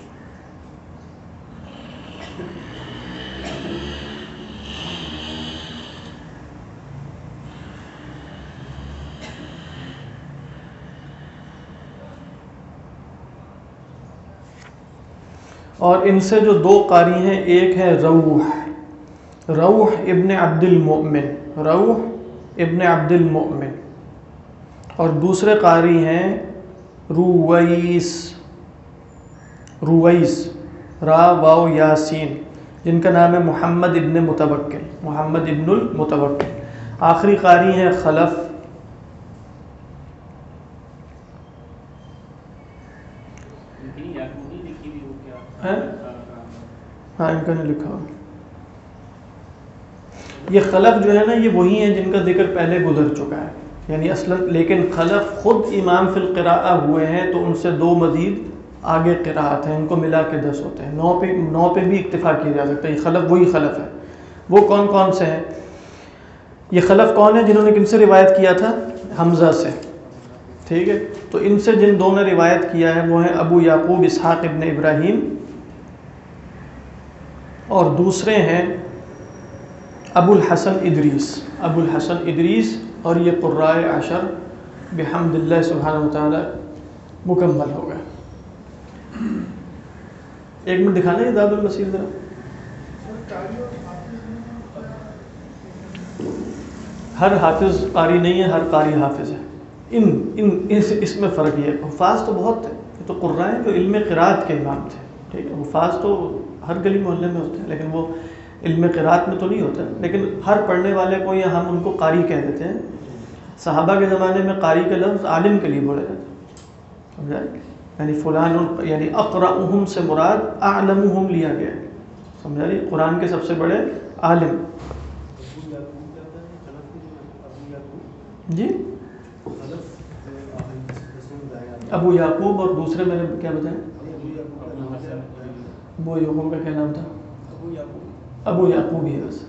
اور ان سے جو دو قاری ہیں، ایک ہے روح ابن عبد المؤمن، روح ابن عبد المؤمن، اور دوسرے قاری ہیں رویس را واو یاسین، جن کا نام ہے محمد ابن متوکل، محمد ابن المتوکل. آخری قاری ہیں خلف، ہاں ان کا نہیں لکھا ہوا. یہ خلف جو ہے نا، یہ وہی ہیں جن کا ذکر پہلے گزر چکا ہے، یعنی اصلا لیکن خلف خود امام فی القراءہ ہوئے ہیں، تو ان سے دو مزید آگے قراءت ہیں، ان کو ملا کے 10 ہوتے ہیں. 9 پہ بھی اکتفا کیا جا سکتا ہے. یہ خلف وہی خلف ہے. وہ کون کون سے ہیں؟ یہ خلف کون ہے جنہوں نے کن سے روایت کیا تھا؟ حمزہ سے. ٹھیک ہے. تو ان سے جن دو نے روایت کیا ہے وہ ہیں ابو یعقوب اسحاق ابن ابراہیم، اور دوسرے ہیں ابو الحسن ادریس، اور یہ قرائے عشر بحمد اللہ سبحانہ وتعالی مکمل ہو گئے. ایک منٹ دکھانا ہے زاد المسیر ذرا. ہر حافظ قاری نہیں ہے، ہر قاری حافظ ہے. اس میں فرق یہ ہے. حفاظ تو بہت تھے، یہ تو قرائے جو علم قرات کے امام تھے. ٹھیک ہے. حفاظ تو ہر گلی محلے میں ہوتے ہیں، لیکن وہ علم قرات میں تو نہیں ہوتا. لیکن ہر پڑھنے والے کو یا ہم ان کو قاری کہہ دیتے ہیں. صحابہ کے زمانے میں قاری کا لفظ عالم کے لیے بولا جاتا ہے. سمجھا؟ یعنی فلان، یعنی اقرأہم سے مراد اعلمہم لیا گیا. سمجھا رہی؟ قرآن کے سب سے بڑے عالم. جی ابو یعقوب، اور دوسرے میں نے کیا بتایا؟ ابو یعقوب کا کیا نام تھا؟ ابو یعقوب ہی بس.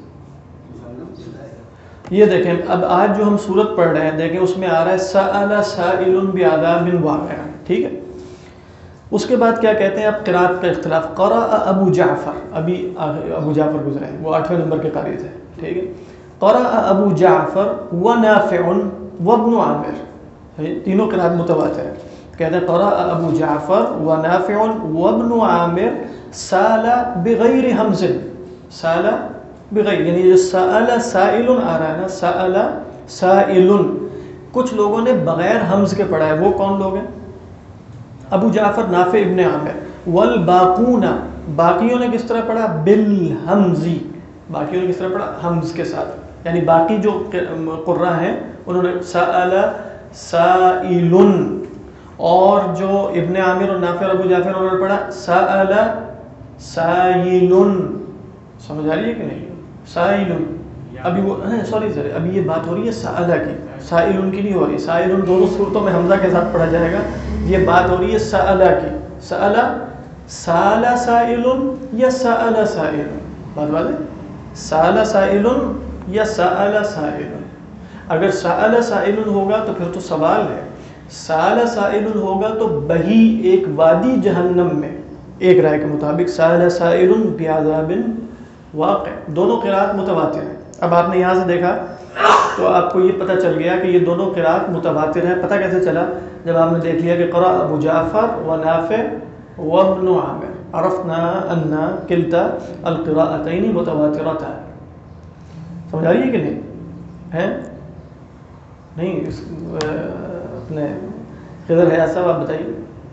یہ دیکھیں اب آج جو ہم سورت پڑھ رہے ہیں، دیکھیں اس میں آ رہا ہے سأل سائل بعذاب واقع. ٹھیک ہے. اس کے بعد کیا کہتے ہیں؟ اب قرات کا اختلاف. قرأ ابو جعفر، ابھی ابو جعفر گزرے ہیں، وہ 8ویں نمبر کے قاری تھے. ٹھیک ہے. قرأ ابو جعفر ونافع وابن عامر، تینوں قرات متواتر ہیں. کہتے ہیں قرأ ابو جعفر ونافع وابن عامر سال بغیر حمز، سال بغیر، یعنی جو سأل سائل آ رہا ہے نا، سأل سائل، کچھ لوگوں نے بغیر حمز کے پڑھا ہے. وہ کون لوگ ہیں؟ ابو جعفر، نافع، ابن عامر. والباقون، باقیوں نے کس طرح پڑھا؟ بالحمزی، باقیوں نے کس طرح پڑھا؟ حمز کے ساتھ. یعنی باقی جو قراء ہیں انہوں نے سأل سائل، اور جو ابن عامر اور نافع اور ابو جعفر انہوں نے پڑھا سأل سائل. سمجھ آ رہی ہے کہ نہیں؟ سائل. ابھی وہ سوری ابھی یہ بات ہو رہی ہے سألہ کی، سائل کی نہیں ہو رہی. سائل دونوں صورتوں میں حمزہ کے ساتھ پڑھا جائے گا. یہ بات ہو رہی ہے سألہ کی. سألہ سأل سائل یا سأل سائل، بات بات ہے. سأل سائل یا سأل سائل. اگر سأل سائل ہوگا تو پھر تو سوال ہے. سأل سائل ہوگا تو بہی ایک وادی جہنم میں، ایک رائے کے مطابق سأل سائل بعذاب واقع. دونوں قرات متواتر ہیں. اب آپ نے یہاں سے دیکھا تو آپ کو یہ پتہ چل گیا کہ یہ دونوں قرات متواتر ہیں. پتہ کیسے چلا؟ جب آپ نے دیکھ لیا کہ قرأ ابو جعفر ونافع وابن عامر، عرفنا ان کلتا القراءتین متواترتان. سمجھ آ رہی ہے کہ نہیں؟ ہے نہیں؟ اپنے خضر حیات صاحب آپ بتائیے.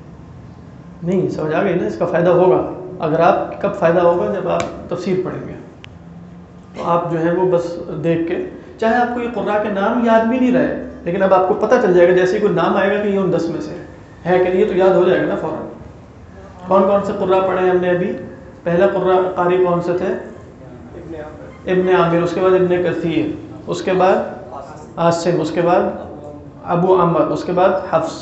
نہیں سمجھ آ گئی نا؟ اس کا فائدہ ہوگا. اگر آپ کب فائدہ ہوگا؟ جب آپ تفسیر پڑھیں گے. تو آپ جو ہے وہ بس دیکھ کے، چاہے آپ کو یہ قراء کے نام یاد بھی نہیں رہے، لیکن اب آپ کو پتہ چل جائے گا جیسے ہی کوئی نام آئے گا کہ یہ ان 10 میں سے ہے کہ نہیں، تو یاد ہو جائے گا نا فوراً. کون کون سے قراء پڑھے ہیں ہم نے ابھی؟ پہلا قاری کون سے تھے؟ ابن عامر، اس کے بعد ابن کثیر، اس کے بعد عاصم، اس کے بعد ابو عمر، اس کے بعد حفص،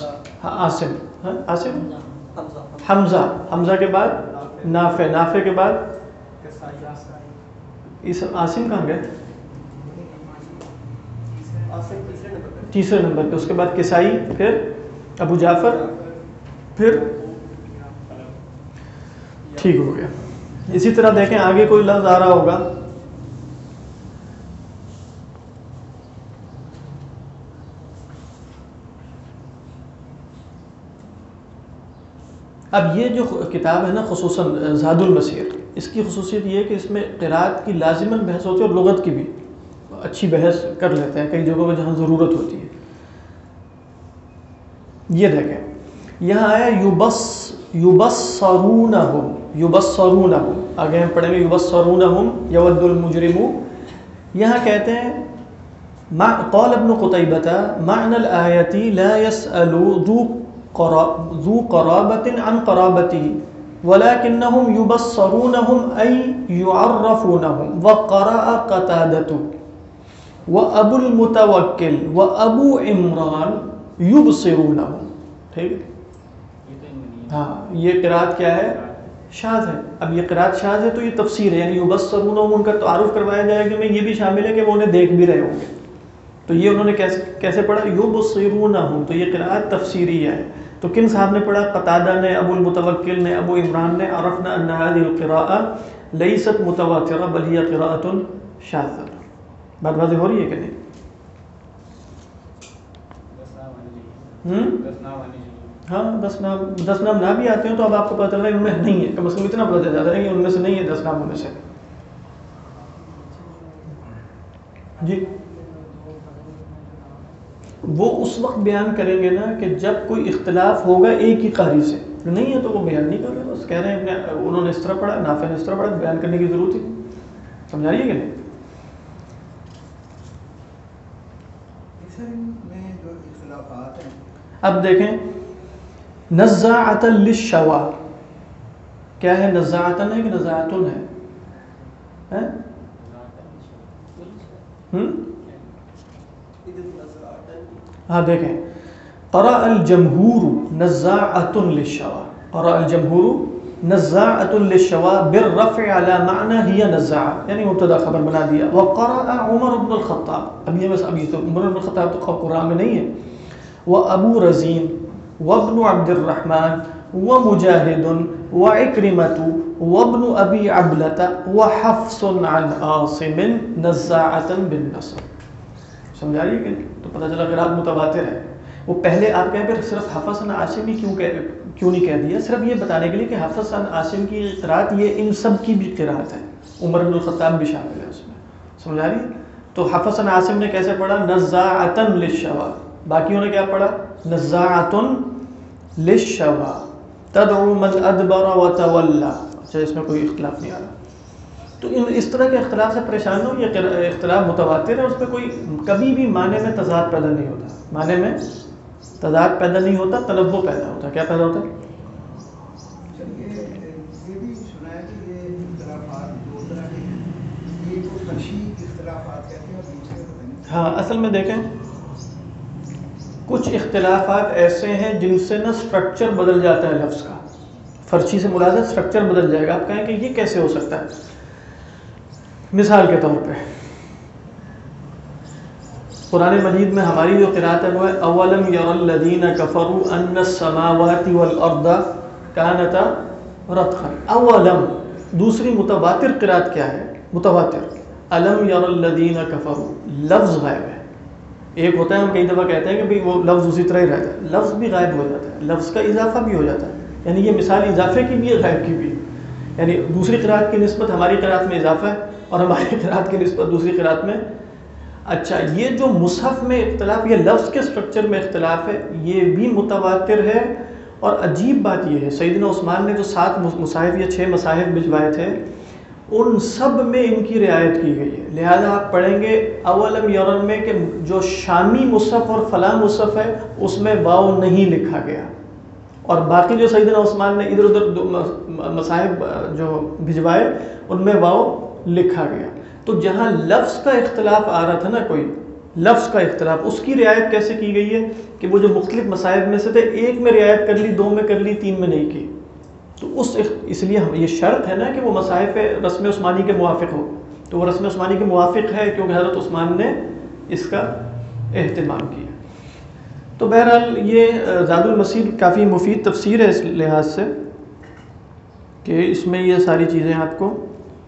عاصم حمزہ کے بعد نافع، نافع کے بعد اس عاصم کہاں گئے؟ عاصم تیسرے نمبر پہ. تیسرے نمبر پہ. اس کے بعد کسائی، پھر ابو جعفر، پھر ٹھیک ہو گیا. اسی طرح دیکھیں آگے کوئی لفظ آ رہا ہوگا. اب یہ جو کتاب ہے نا خصوصاً زاد المسیر، اس کی خصوصیت یہ ہے کہ اس میں قراءت کی لازماً بحث ہوتی ہے اور لغت کی بھی اچھی بحث کر لیتے ہیں کئی جگہوں پہ جہاں ضرورت ہوتی ہے. یہ دیکھیں یہاں آیا یبصرونہم، یبصرونہم، آگے ہم پڑھیں گے یبصرونہم یود المجرم. یہاں کہتے ہیں قال ابن قتيبة معنى الآية لا يسأل ذو قرابة عن قرابته ولكنهم يبصرونهم أي يعرفونهم. وقرأ قتادة وأبو المتوكل وأبو عمران يبصرونهم. ٹھیک. ہاں یہ قرات کیا ہے؟ شاذ ہے. اب یہ قرات شاذ ہے تو یہ تفسیر ہے، یعنی یبصرونہم ان کا تعارف کروایا جائے کہ میں یہ بھی شامل ہے کہ وہ انہیں دیکھ بھی رہے ہوں گے. تو یہ انہوں نے کیسے پڑھا؟ یبصرونہم. تو یہ قرات تفسیریہ ہے. تو کن صاحب نے پڑھا؟ قتادہ نے، ابو المتوکل نے، ابو عمران نے. عرفنا ان هذه القراءة ليست متواترة بل هي قراءة شاذة. بات واضح ہو رہی ہے کہ نہیں؟ ہاں 10 نام نہ بھی آتے ہیں تو اب آپ کو پتہ چل رہا ہے ان میں نہیں ہے. کم از کم اتنا پتہ چل جاتا ہے کہ ان میں سے نہیں ہے 10 ناموں میں سے. جی وہ اس وقت بیان کریں گے نا کہ جب کوئی اختلاف ہوگا ایک ہی قاری سے. نہیں ہے تو وہ بیان نہیں کر رہے، بس کہہ رہے ہیں انہوں نے اس طرح پڑھا، نافع نے اس طرح پڑھا، بیان کرنے کی ضرورت ہی. سمجھا رہی ہے کہ نہیں؟ اب دیکھیں نزاعۃ للشوا، کیا ہے؟ نزاعۃ ہے کہ نزاعۃ ہے؟ ہاں دیکھیں قرأ الجمہور نزاعۃ للشوا، قرأ الجمہور نزاعۃ للشوا بالرفع على معنى هي نزاعة، یعنی مبتدا خبر بنا دیا. وقرأ عمر بن الخطاب، اب یہ تو عمر بن الخطاب تو قرآن میں نہیں ہے. وابو رزین وابن عبد الرحمن ومجاهد وعكرمة وابن ابي عبلة وحفص عن عاصم نزاعة بالنصر. سمجھا رہی ہے کہ تو پتہ چلا قرات متواتر ہے. وہ پہلے آپ کہیں پھر صرف حفص عن عاصم ہی کیوں نہیں کہہ دیا؟ صرف یہ بتانے کے لیے کہ حفص عن عاصم کی قرات یہ ان سب کی بھی قرات ہے، عمر بن الخطاب بھی شامل ہے اس میں. سمجھا رہی؟ تو حفص عن عاصم نے کیسے پڑھا؟ نزاعة للشوا. باقیوں نے کیا پڑھا؟ نزاعة للشوا تدعو من ادبر وتولى. اچھا اس میں کوئی اختلاف نہیں آ رہا. تو اس طرح کے اختلاف سے پریشان ہو، یہ اختلاف متواتر ہے، اس میں کوئی کبھی بھی معنی میں تضاد پیدا نہیں ہوتا. معنی میں تضاد پیدا نہیں ہوتا، تنوع پیدا ہوتا. کیا پیدا ہوتا ہے؟ یہ بھی سنا ہے کہ یہ اختلافات دو طرح کے ہیں، ایک کو فرشی اختلافات کہتے ہیں اور دوسرے. ہاں اصل میں دیکھیں کچھ اختلافات ایسے ہیں جن سے نا سٹرکچر بدل جاتا ہے لفظ کا. فرشی سے مراد سٹرکچر بدل جائے گا. آپ کہیں کہ یہ کیسے ہو سکتا ہے؟ مثال کے طور پہ قرآن مجید میں ہماری جو قرات ہے وہ ہے اولم یری الذین کفروا ان السماوات والارض کانتا رتقا. اولم. دوسری متواتر قرات کیا ہے؟ متواتر الم یری الذین کفروا. لفظ غائب ہے. ایک ہوتا ہے ہم کئی دفعہ کہتے ہیں کہ بھئی وہ لفظ اسی طرح ہی رہتا ہے، لفظ بھی غائب ہو جاتا ہے، لفظ کا اضافہ بھی ہو جاتا ہے. یعنی یہ مثال اضافے کی بھی ہے، غائب کی بھی. یعنی دوسری قرات کی نسبت ہماری قرات میں اضافہ ہے اور ہماری قرات کی نسبت دوسری قرات میں. اچھا یہ جو مصحف میں اختلاف، یہ لفظ کے سٹرکچر میں اختلاف ہے، یہ بھی متواتر ہے. اور عجیب بات یہ ہے سیدنا عثمان نے جو 7 مصاحف یا 6 مصاحف بھجوائے تھے ان سب میں ان کی رعایت کی گئی ہے. لہذا آپ پڑھیں گے اولم یرن میں کہ جو شامی مصحف اور فلاں مصحف ہے اس میں واو نہیں لکھا گیا، اور باقی جو سیدنا عثمان نے ادھر ادھر مصاحف جو بھجوائے ان میں واو لکھا گیا. تو جہاں لفظ کا اختلاف آ رہا تھا نا، کوئی لفظ کا اختلاف، اس کی رعایت کیسے کی گئی ہے کہ وہ جو مختلف مصاحف میں سے تھے ایک میں رعایت کر لی، 2 میں کر لی، 3 میں نہیں کی. تو اس لیے یہ شرط ہے نا کہ وہ مصاحف رسم عثمانی کے موافق ہو. تو وہ رسم عثمانی کے موافق ہے کیونکہ حضرت عثمان نے اس کا اہتمام کیا. تو بہرحال یہ زاد المسیر کافی مفید تفسیر ہے اس لحاظ سے کہ اس میں یہ ساری چیزیں آپ کو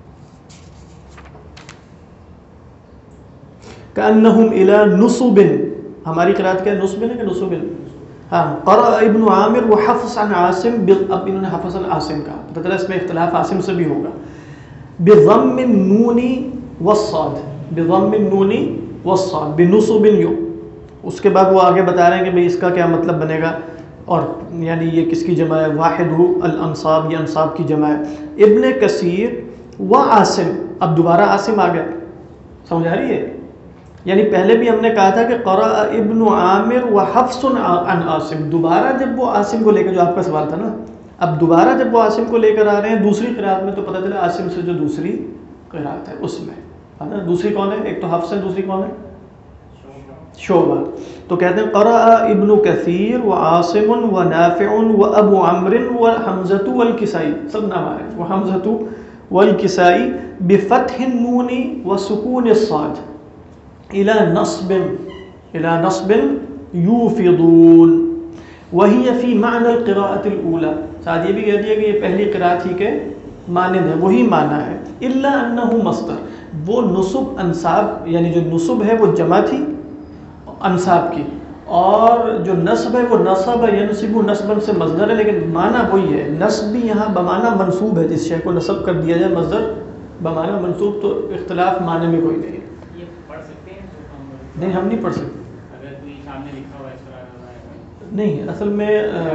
کأنہم الی نصب، ہماری قرأت کیا ہے نصب ہے کہ نصب؟ ہاں قرأ ابن عامر وحفص عن عاصم، اب انہوں نے حفظ عن عاصم کہا، پتہ چلا اس میں اختلاف عاصم سے بھی ہوگا. بضم النون والصاد، بضم النون والصاد بنصب یو. اس کے بعد وہ آگے بتا رہے ہیں کہ بھئی اس کا کیا مطلب بنے گا، اور یعنی یہ کس کی جمع ہے؟ واحد ہو الانصاب، یہ انصاب کی جمع ہے. ابن کثیر و عاصم، اب دوبارہ عاصم آ گیا، سمجھ آ رہی ہے؟ یعنی پہلے بھی ہم نے کہا تھا کہ قرأ ابن عامر و حفص عن عاصم، دوبارہ جب وہ عاصم کو لے کر، جو آپ کا سوال تھا نا، اب دوبارہ جب وہ عاصم کو لے کر آ رہے ہیں دوسری قرأت میں، تو پتہ چلا عاصم سے جو دوسری قرأت ہے اس میں ہے نا، دوسری کون ہے؟ ایک تو حفص ہے، دوسری کون ہے؟ شعبہ. تو کہتے ہیں قرأ ابن کثیر و عاصم و نافع و ابو عمرو و حمزۃ والکسائی، سب نام آ رہے ہیں، و حمزۃ والکسائی بفتح النون و سکون الصاد الى نصب یوفضون وہی فی معنی القراءۃ الاولی. ساتھ یہ بھی کہہ دیا کہ یہ پہلی قرأت ہی کے مانند ہے، وہی معنی ہے. الا انہ مصدر، وہ نصب انصاب، یعنی جو نصب ہے وہ جمع تھی انصاب کی، اور جو نصب ہے وہ نصب ینصب نصبا سے مصدر ہے، لیکن معنی وہی ہے. نصب بھی یہاں بمعنی منصوب ہے، جس شے کو نصب کر دیا جائے مصدر بمعنی منصوب، تو اختلاف معنی میں کوئی نہیں ہے. نہیں ہم نہیں پڑھ سکتے، اگر کوئی سامنے لکھا ہوا اس طرح نہیں اصل میں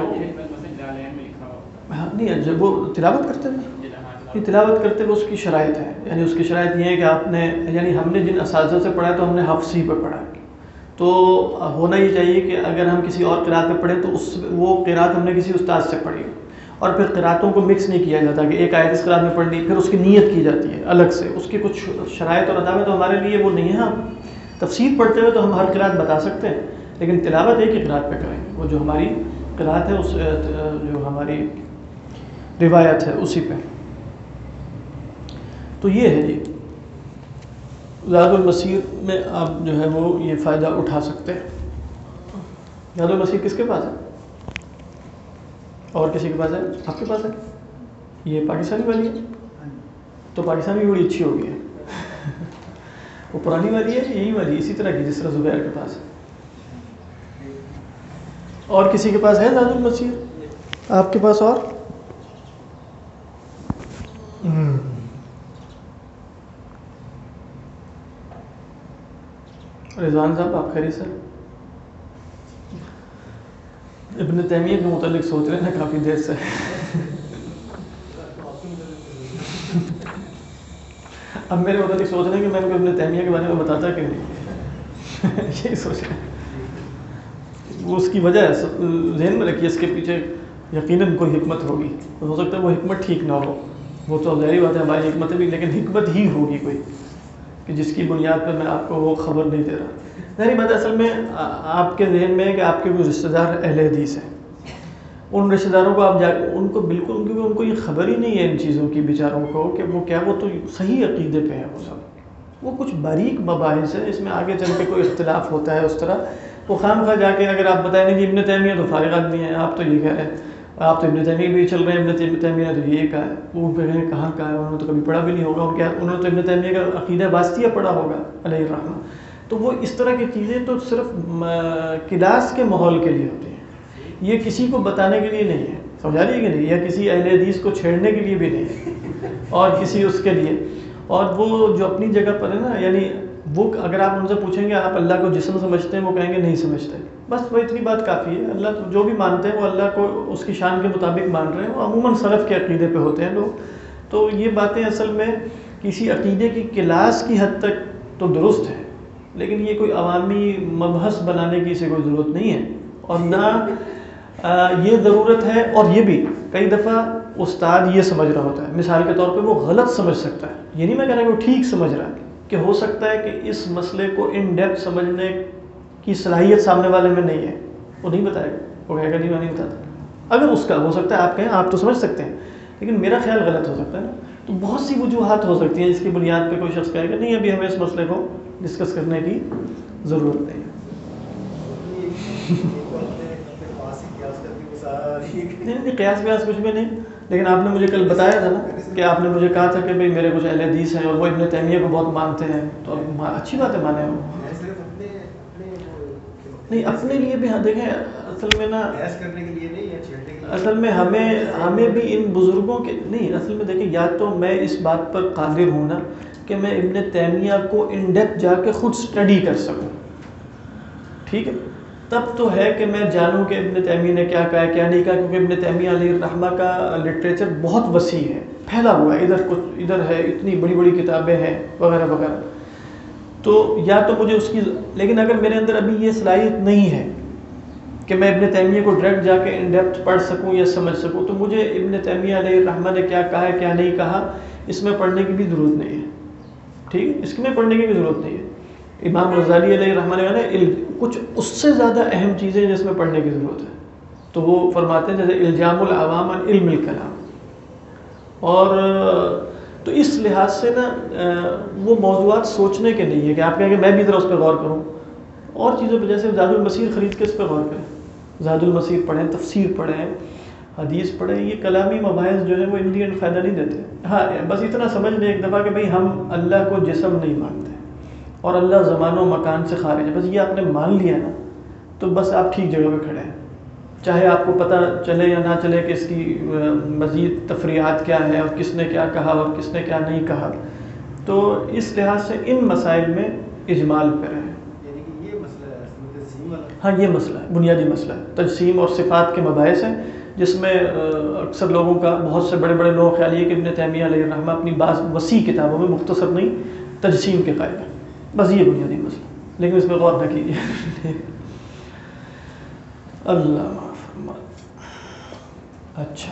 نہیں، جب وہ تلاوت کرتے ہیں، یہ تلاوت کرتے ہوئے اس کی شرائط ہے، یعنی اس کی شرائط یہ ہے کہ آپ نے، یعنی ہم نے جن اساتذہ سے پڑھا ہے تو ہم نے حفظ ہی پہ پڑھا ہے، تو ہونا یہ چاہیے کہ اگر ہم کسی اور قرأت پہ پڑھیں تو وہ قرأت ہم نے کسی استاد سے پڑھی، اور پھر قرأتوں کو مکس نہیں کیا جاتا کہ ایک آیت اس قرأت میں پڑھ لی پھر اس کی نیت کی جاتی ہے الگ سے، اس کی کچھ شرائط اور عدالت تو ہمارے لیے وہ نہیں ہے. ہم تفسیر پڑھتے ہوئے تو ہم ہر قرأت بتا سکتے ہیں، لیکن تلاوت ایک ہی قرأت پہ کریں گے، وہ جو ہماری قرأت ہے، اس جو ہماری روایت ہے اسی پہ. تو یہ ہے جی زاد المسیر میں آپ جو ہے وہ یہ فائدہ اٹھا سکتے ہیں. زاد المسیر کس کے پاس ہے؟ اور کسی کے پاس ہے؟ آپ کے پاس ہے؟ یہ پاکستانی والی ہے، تو پاکستانی بڑی اچھی ہوگی ہے. وہ پرانی والی ہے یہی والی اسی طرح کی جس طرح زبیر کے پاس ہے. اور کسی کے پاس ہے زاد المسیر؟ آپ کے پاس؟ اور رضوان صاحب آپ خیریت سے؟ ابن تیمیہ کے متعلق سوچ رہے ہیں کافی دیر سے. اب میرے متعلق سوچ رہے ہیں کہ میں ان کو ابن تیمیہ کے بارے میں بتاتا کہ نہیں. یہی سوچ رہے ہیں. وہ اس کی وجہ ہے، ذہن میں رکھیے اس کے پیچھے یقیناً کوئی حکمت ہوگی. ہو سکتا ہے وہ حکمت ٹھیک نہ ہو، وہ تو ظاہری بات ہے ہماری حکمت بھی، لیکن حکمت ہی ہوگی کوئی کہ جس کی بنیاد پر میں آپ کو وہ خبر نہیں دے رہا. ظاہری بات ہے اصل میں آپ کے ذہن میں ہے کہ آپ کے کوئی رشتہ دار اہل حدیث ہیں، ان رشتہ داروں کو آپ جا ان کو بالکل، کیونکہ ان کو یہ خبر ہی نہیں ہے ان چیزوں کی بیچاروں کو کہ وہ کیا، وہ تو صحیح عقیدے پہ ہے، وہ سب وہ کچھ باریک مباحث ہے، اس میں آگے چل کے کوئی اختلاف ہوتا ہے اس طرح. وہ خام خواہ جا کے اگر آپ بتائیں گے کہ ابن تیمیہ تو فارغ آدمی ہیں، آپ تو یہ کہہ رہے ہیں، آپ تو ابن تیمیہ بھی چل رہے ہیں، ابن تیمیہ نے تو یہ کہا ہے، وہ کہیں کہاں کہا ہے، انہوں نے تو کبھی پڑھا بھی نہیں ہوگا، اور کیا انہوں نے تو ابن تیمیہ کا عقیدہ واسطیہ پڑھا ہوگا علیہ الرحمہ. تو وہ اس طرح کی چیزیں تو صرف کلاس کے ماحول کے لیے ہوتی ہیں، یہ کسی کو بتانے کے لیے نہیں ہے، سمجھا لیے کہ نہیں، یا کسی اہل حدیث کو چھیڑنے کے لیے بھی نہیں ہے، اور کسی اس کے لیے. اور وہ جو اپنی جگہ پر ہے نا، یعنی وہ اگر آپ ان سے پوچھیں گے آپ اللہ کو جسم سمجھتے ہیں، وہ کہیں گے نہیں سمجھتے، بس وہ اتنی بات کافی ہے. اللہ تو جو بھی مانتے ہیں وہ اللہ کو اس کی شان کے مطابق مان رہے ہیں، وہ عموماً سلف کے عقیدے پہ ہوتے ہیں لوگ. تو یہ باتیں اصل میں کسی عقیدے کی کلاس کی حد تک تو درست ہے، لیکن یہ کوئی عوامی مبحث بنانے کی اسے کوئی ضرورت نہیں ہے، اور نہ یہ ضرورت ہے. اور یہ بھی کئی دفعہ استاد یہ سمجھ رہا ہوتا ہے، مثال کے طور پہ وہ غلط سمجھ سکتا ہے، یہ نہیں میں کہہ رہا کہ وہ ٹھیک سمجھ رہا ہے، کہ ہو سکتا ہے کہ اس مسئلے کو ان ڈیپتھ سمجھنے کی صلاحیت سامنے والے میں نہیں ہے، وہ نہیں بتائے گا، وہ کہے گا نہیں میں نہیں بتاتا. اگر اس کا ہو سکتا ہے آپ کہیں آپ تو سمجھ سکتے ہیں، لیکن میرا خیال غلط ہو سکتا ہے نا. تو بہت سی وجوہات ہو سکتی ہیں جس کی بنیاد پہ کوئی شخص کہے گا نہیں ابھی ہمیں اس مسئلے کو ڈسکس کرنے کی ضرورت نہیں ہے. نہیں قیاس ویاس کچھ بھی نہیں, لیکن آپ نے مجھے کل بتایا تھا نا کہ آپ نے مجھے کہا تھا کہ بھئی میرے کچھ اہل حدیث ہیں اور وہ ابن تیمیہ کو بہت مانتے ہیں, تو اچھی بات ہے مانے ہو. نہیں اپنے لیے بھی, ہاں دیکھیں اصل میں نا اصل میں ہمیں بھی ان بزرگوں کے نہیں, اصل میں دیکھیں یا تو میں اس بات پر قادر ہوں نا کہ میں ابن تیمیہ کو ان ڈیپتھ جا کے خود سٹڈی کر سکوں, ٹھیک ہے, تب تو ہے کہ میں جانوں کہ ابن تیمیہ نے کیا کہا ہے کیا نہیں کہا, کیونکہ ابن تیمیہ علیہ الرحمہ کا لٹریچر بہت وسیع ہے, پھیلا ہوا ہے, ادھر ہے, اتنی بڑی بڑی کتابیں ہیں وغیرہ وغیرہ. تو یا تو مجھے اس کی, لیکن اگر میرے اندر ابھی یہ صلاحیت نہیں ہے کہ میں ابن تیمیہ کو ڈائریکٹ جا کے ان ڈیپتھ پڑھ سکوں یا سمجھ سکوں, تو مجھے ابن تیمیہ علیہ الرحمہ نے کیا کہا ہے کیا نہیں کہا اس میں پڑھنے کی بھی ضرورت نہیں ہے, ٹھیک ہے, اس میں پڑھنے کی بھی ضرورت نہیں ہے. امام غزالی علیہ الرحمہ نے کچھ اس سے زیادہ اہم چیزیں جس میں پڑھنے کی ضرورت ہے, تو وہ فرماتے ہیں جیسے الجام العوام عن علم الکلام. اور تو اس لحاظ سے نا وہ موضوعات سوچنے کے نہیں ہے کہ آپ کہیں کہ میں بھی ذرا اس پہ غور کروں, اور چیزوں پہ جیسے زاد المسیر خرید کے اس پہ غور کریں, زاد المسیر پڑھیں, تفسیر پڑھیں, حدیث پڑھیں. یہ کلامی مباحث جو ہے وہ ان دی اینڈ فائدہ نہیں دیتے. ہاں بس اتنا سمجھ لیں ایک دفعہ کہ بھئی ہم اللہ کو جسم نہیں مانتے اور اللہ زمان و مکان سے خارج ہے, بس یہ آپ نے مان لیا نا تو بس آپ ٹھیک جگہ پہ کھڑے ہیں, چاہے آپ کو پتہ چلے یا نہ چلے کہ اس کی مزید تفریعات کیا ہے اور کس نے کیا کہا اور کس نے کیا نہیں کہا. تو اس لحاظ سے ان مسائل میں اجمال پہ رہے. ہاں یہ مسئلہ ہے, بنیادی مسئلہ ہے, تجسیم اور صفات کے مباحث ہیں جس میں اکثر لوگوں کا, بہت سے بڑے بڑے لوگ خیال یہ کہ ابن تیمیہ علیہ الرحمہ اپنی بعض وسیع کتابوں میں, مختصر نہیں, تجسیم کے قائل ہیں. بس یہ بنیادی مسئلہ, لیکن اس پہ غور نہ کیجیے. اللہ معاف فرمائے. اچھا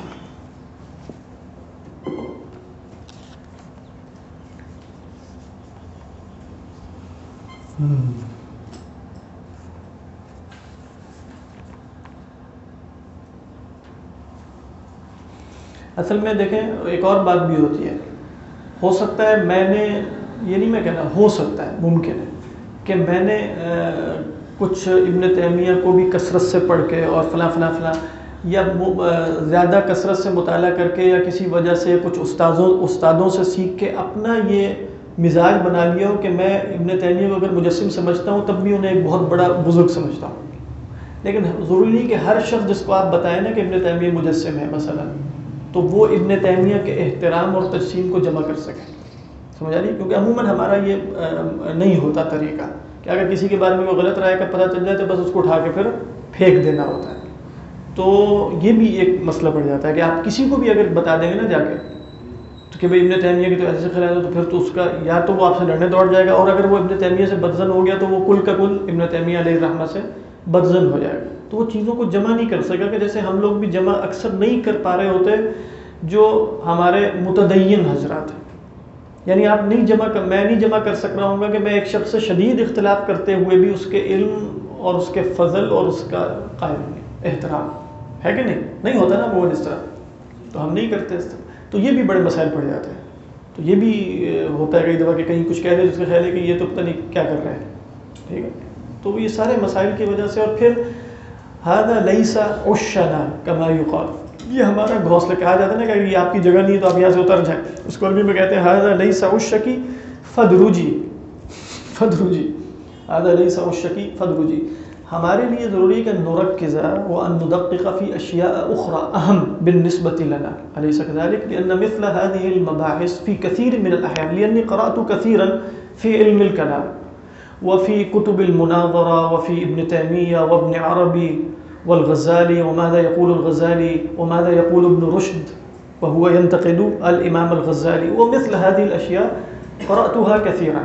اصل میں دیکھیں ایک اور بات بھی ہوتی ہے, ہو سکتا ہے میں نے, یہ نہیں میں کہنا, ہو سکتا ہے ممکن ہے کہ میں نے کچھ ابن تیمیہ کو بھی کثرت سے پڑھ کے اور فلاں فلاں فلاں, یا زیادہ کثرت سے مطالعہ کر کے یا کسی وجہ سے کچھ استادوں سے سیکھ کے اپنا یہ مزاج بنا لیا ہو کہ میں ابن تیمیہ کو اگر مجسم سمجھتا ہوں تب بھی انہیں ایک بہت بڑا بزرگ سمجھتا ہوں. لیکن ضروری نہیں کہ ہر شخص جس کو آپ بتائیں نا کہ ابن تیمیہ مجسم ہے مثلا, تو وہ ابن تیمیہ کے احترام اور تجسیم کو جمع کر سکے. سمجھ آ رہی ہے؟ کیونکہ عموماً ہمارا یہ نہیں ہوتا طریقہ کہ اگر کسی کے بارے میں وہ غلط رائے کا پتہ چل جائے تو بس اس کو اٹھا کے پھر پھینک دینا ہوتا ہے. تو یہ بھی ایک مسئلہ پڑ جاتا ہے کہ آپ کسی کو بھی اگر بتا دیں گے نا جا کے تو کہ بھائی ابن تیمیہ کی تو ایسے خیال ہے, تو پھر تو اس کا یا تو وہ آپ سے لڑنے دوڑ جائے گا, اور اگر وہ ابن تیمیہ سے بدزن ہو گیا تو وہ کل کا کل ابن تیمیہ علیہ الرحمہ سے بدزن ہو جائے گا. تو وہ چیزوں کو جمع نہیں کر سکا, کہ جیسے ہم لوگ بھی جمع اکثر نہیں کر پا رہے ہوتے جو ہمارے متدین حضرات ہیں. یعنی آپ نہیں میں نہیں جمع کر سک رہا ہوں گا کہ میں ایک شخص سے شدید اختلاف کرتے ہوئے بھی اس کے علم اور اس کے فضل اور اس کا قائل احترام ہے کہ نہیں ہوتا نا وہ اس طرح, تو ہم نہیں کرتے اس طرح. تو یہ بھی بڑے مسائل پڑ جاتے ہیں. تو یہ بھی ہوتا ہے کئی دفعہ کہ کہیں کچھ کہہ دے جس کا خیال ہے کہ یہ تو پتہ نہیں کیا کر رہے ہیں, ٹھیک ہے. تو یہ سارے مسائل کی وجہ سے, اور پھر ھذا لیس عشنا کما یقال, یہ ہمارا گھونسلہ کہا جاتا ہے نا کہ یہ آپ کی جگہ نہیں ہے تو آپ یہاں سے اتر جائیں. اس کو عربی میں کہتے ہیں ھذا لیس عشکی فدرجی, ھذا لیس عشکی فدرجی. ہمارے لیے ضروری ہے کہ نرکز وان ندقق فی اشیاء اخرى اہم بالنسبة لنا, أليس كذلك؟ لأن مثل هذه المباحث في كثير من الأحيان, لأني قرأت كثيرا في علم الكلام وفي كتب المناظرة وفي ابن تيمية وابن عربي والغزالي, وماذا يقول الغزالي وماذا يقول ابن رشد وهو ينتقد الإمام الغزالي, ومثل هذه الأشياء قرأتها كثيرا.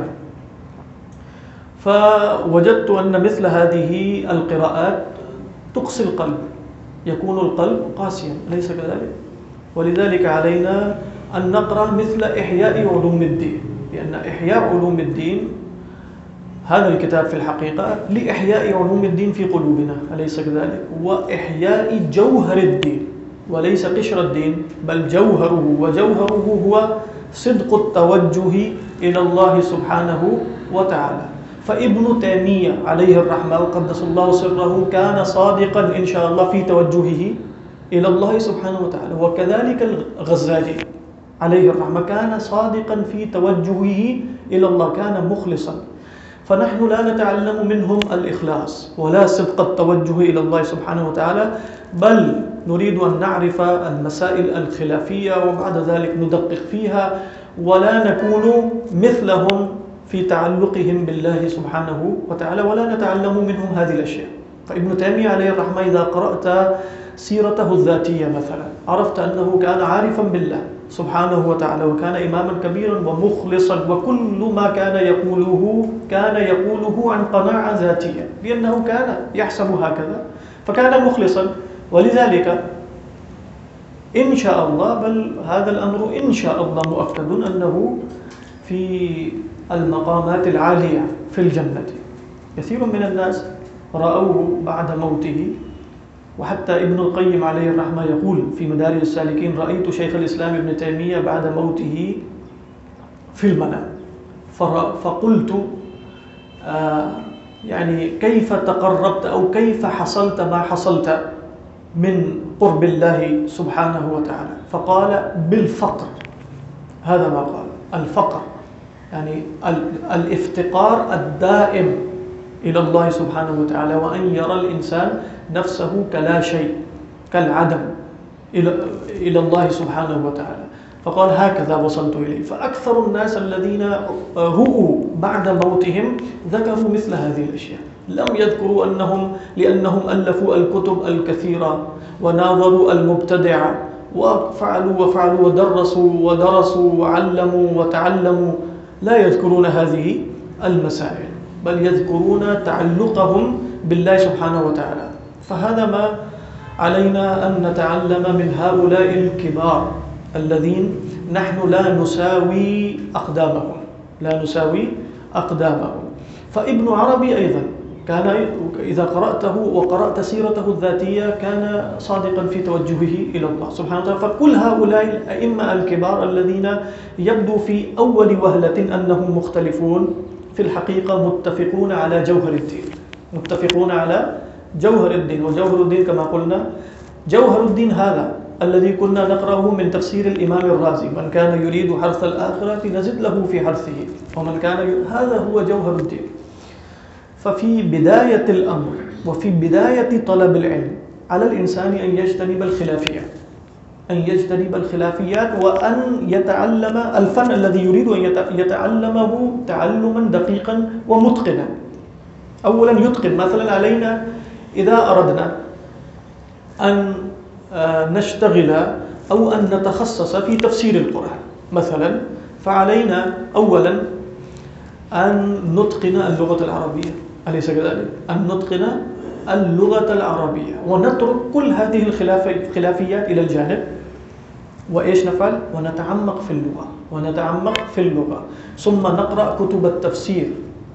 فوجدت أن مثل هذه القراءات تقسي القلب, يكون القلب قاسيا, أليس كذلك؟ ولذلك علينا أن نقرأ مثل إحياء علوم الدين, لأن إحياء علوم الدين هذا الكتاب في الحقيقة لإحياء علوم الدين في قلوبنا, أليس كذلك؟ وإحياء جوهر الدين وليس قشر الدين, بل جوهره, وجوهره هو صدق التوجه إلى الله سبحانه وتعالى. فابن تيمية عليه الرحمة وقدس الله سره كان صادقا إن شاء الله في توجهه إلى الله سبحانه وتعالى، وكذلك الغزالي عليه الرحمة كان صادقا في توجهه إلى الله، كان مخلصا. فنحن لا نتعلم منهم الإخلاص ولا صدق التوجه إلى الله سبحانه وتعالى، بل نريد أن نعرف المسائل الخلافية وبعد ذلك ندقق فيها، ولا نكون مثلهم في تعلقهم بالله سبحانه وتعالى، ولا نتعلم منهم هذه الأشياء. فابن تيمية عليه الرحمة إذا قرأت سيرته الذاتية مثلا عرفت أنه كان عارفا بالله سبحانه وتعالى، وكان إماما كبيرا ومخلصا، وكل ما كان يقوله عن قناعة ذاتية، لأنه كان يحسب هكذا، فكان مخلصا. ولذلك إن شاء الله، بل هذا الأمر إن شاء الله مؤكد أنه في المقامات العالية في الجنة. كثير من الناس رأوه بعد موته، وحتى ابن القيم عليه الرحمة يقول في مدارج السالكين: رأيت شيخ الإسلام ابن تيمية بعد موته في المنام، فقلت يعني كيف تقربت أو كيف حصلت ما حصلت من قرب الله سبحانه وتعالى؟ فقال: بالفقر. هذا ما قال، الفقر، يعني الافتقار الدائم إلى الله سبحانه وتعالى، وأن يرى الإنسان نفسه كلا شيء، كالعدم إلى الله سبحانه وتعالى. فقال: هكذا وصلت إليه. فأكثر الناس الذين رؤوا بعد موتهم ذكروا مثل هذه الأشياء، لم يذكروا لأنهم ألفوا الكتب الكثيرة وناظروا المبتدع وفعلوا ودرسوا وعلموا وتعلموا، لا يذكرون هذه المسائل، بل يذكرون تعلقهم بالله سبحانه وتعالى. فهذا ما علينا أن نتعلم من هؤلاء الكبار الذين نحن لا نساوي أقدامهم. فابن عربي أيضا كان إذا قرأته وقرأت سيرته الذاتية كان صادقا في توجهه إلى الله سبحانه وتعالى. فكل هؤلاء الأئمة الكبار الذين يبدو في أول وهلة أنهم مختلفون، في الحقيقة متفقون على جوهر الدين. وجوهر الدين كما قلنا، جوهر الدين هذا الذي كنا نقرأه من تفسير الإمام الرازي: من كان يريد حرث الآخرة نزد له في حرثه، ومن كان هذا هو جوهر الدين. ففي بداية الأمر وفي بداية طلب العلم على الإنسان أن يجتنب الخلافيات، وأن يتعلم الفن الذي يريد أن يتعلمه تعلما دقيقا ومتقنا. أولا يتقن. مثلا علينا إذا أردنا أن نشتغل أو أن نتخصص في تفسير القرآن مثلا، فعلينا أولا أن نتقن اللغة العربية، أليس كذلك؟ أن نتقن اللغة العربية ونترك كل هذه الخلافيات إلى الجانب، وإيش نفعل؟ ونتعمق في اللغة، ثم نقرأ كتب التفسير،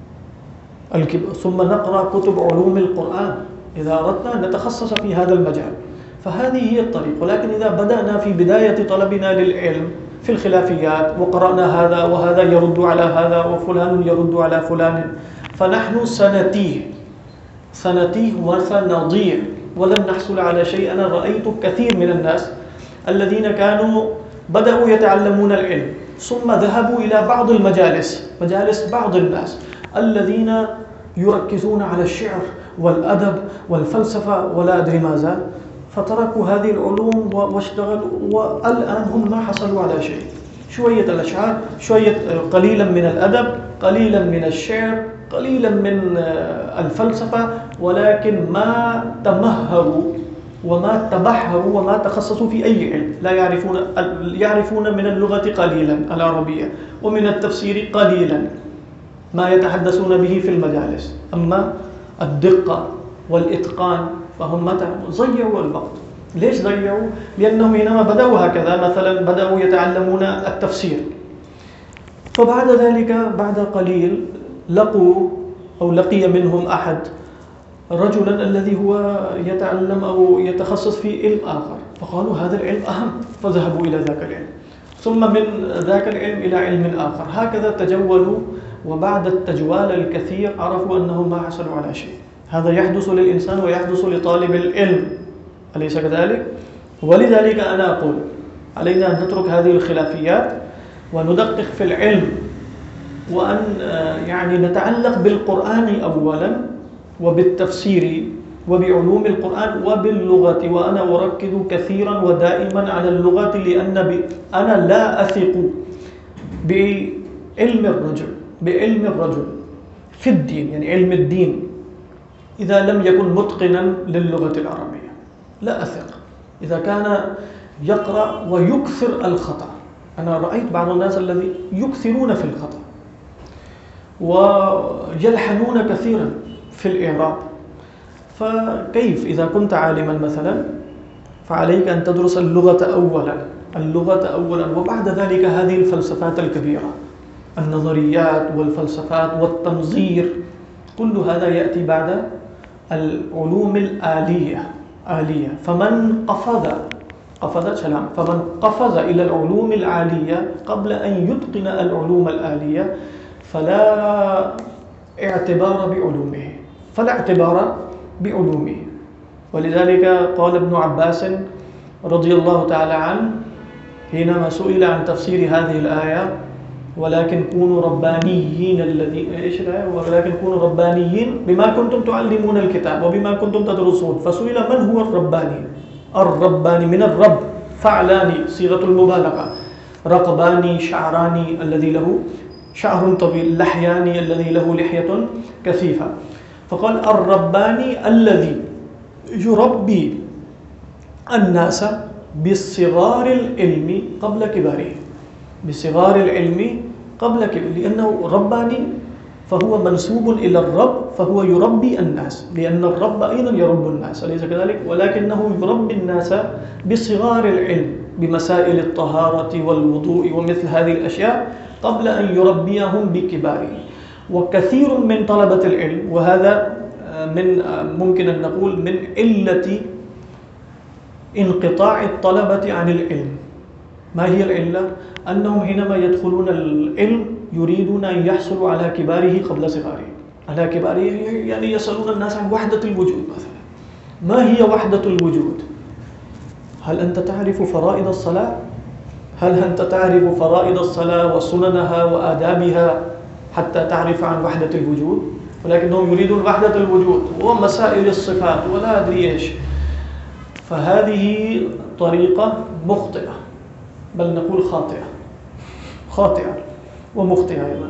ثم نقرأ كتب علوم القرآن إذا أردنا نتخصص في هذا المجال. فهذه هي الطريق. ولكن إذا بدأنا في بداية طلبنا للعلم في الخلافيات وقرأنا هذا وهذا يرد على هذا وفلان يرد على فلان، فنحن سنتيه وسنضيع ولن نحصل على شيء. أنا رأيت كثير من الناس الذين كانوا بدأوا يتعلمون العلم ثم ذهبوا إلى بعض مجالس بعض الناس الذين يركزون على الشعر والأدب والفلسفة ولا أدري ماذا، فتركوا هذه العلوم واشتغلوا، والآن هم ما حصلوا على شيء. شوية الأشعار، قليلا من الأدب، قليلا من الشعر، قليلا من الفلسفة، ولكن ما تمهروا وما تبحروا وما تخصصوا في أي علم. لا يعرفون من اللغة قليلا العربية، ومن التفسير قليلا ما يتحدثون به في المجالس. أما الدقة والإتقان فهم ضيعوا الوقت. ليش ضيعوا؟ لأنهم حينما بدأوا هكذا مثلا بدأوا يتعلمون التفسير، فبعد ذلك بعد قليل لقي منهم أحد رجلا الذي هو يتعلم أو يتخصص في علم آخر، فقالوا هذا العلم أهم، فذهبوا إلى ذاك العلم. ثم من ذاك العلم إلى علم آخر، هكذا تجولوا، وبعد التجوال الكثير عرفوا أنهم ما حصلوا على شيء. هذا يحدث للإنسان ويحدث لطالب العلم، أليس كذلك؟ ولذلك أنا أقول علينا أن نترك هذه الخلافيات وندقق في العلم، وأن يعني نتعلق بالقرآن أولا وبالتفسير وبعلوم القرآن وباللغة. وأنا أركز كثيرا ودائما على اللغة، لأن أنا لا أثق بعلم الرجل في الدين، يعني علم الدين، إذا لم يكن متقنا للغة العربية. لا أثق إذا كان يقرأ ويكثر الخطأ. أنا رأيت بعض الناس الذي يكثرون في الخطأ ويلحنون كثيرا في الإعراب. فكيف إذا كنت عالما مثلا، فعليك أن تدرس اللغة أولا، وبعد ذلك هذه الفلسفات الكبيرة، النظريات والفلسفات والتنظير، كل هذا يأتي بعد العلوم الآلية. فمن قفز إلى العلوم العالية قبل أن يتقن العلوم الآلية فلا اعتبار بعلومه. ولذلك قال ابن عباس رضي الله تعالى عنه حينما سئل عن تفسير هذه الآية: ولكن كونوا ربانيين ولكن كونوا ربانيين بما كنتم تعلمون الكتاب وبما كنتم تدرسون. فسئل من هو الرباني من الرب، فعلاني صيغة المبالغة، رقباني شعراني الذي له شعر طويل، لحياني الذي له لحية كثيفة. فقال الرباني الذي يربي الناس بصغار العلم قبل كباره، لأنه رباني فهو منسوب إلى الرب، فهو يربي الناس، لأن الرب أيضا يرب الناس، أليس كذلك؟ ولكنه يربي الناس بصغار العلم، بمسائل الطهارة والوضوء ومثل هذه الأشياء، قبل أن يربيهم بكباره. وكثير من طلبة العلم، وهذا ممكن أن نقول من علة انقطاع الطلبة عن العلم. ما هي العلة؟ أنهم حينما يدخلون العلم يريدون أن يحصلوا على كباره قبل صغاره. على كباره يعني يسألون الناس عن وحدة الوجود مثلا. ما هي وحدة الوجود؟ هل أنت تعرف فرائض الصلاة؟ هل أنت تعرف فرائض الصلاة وسننها وآدابها حتى تعرف عن وحدة الوجود؟ ولكنهم يريدون وحدة الوجود ومسائل الصفات ولا أدري إيش. فهذه طريقة مخطئة، بل نقول خاطئة ومخطئة أيضا.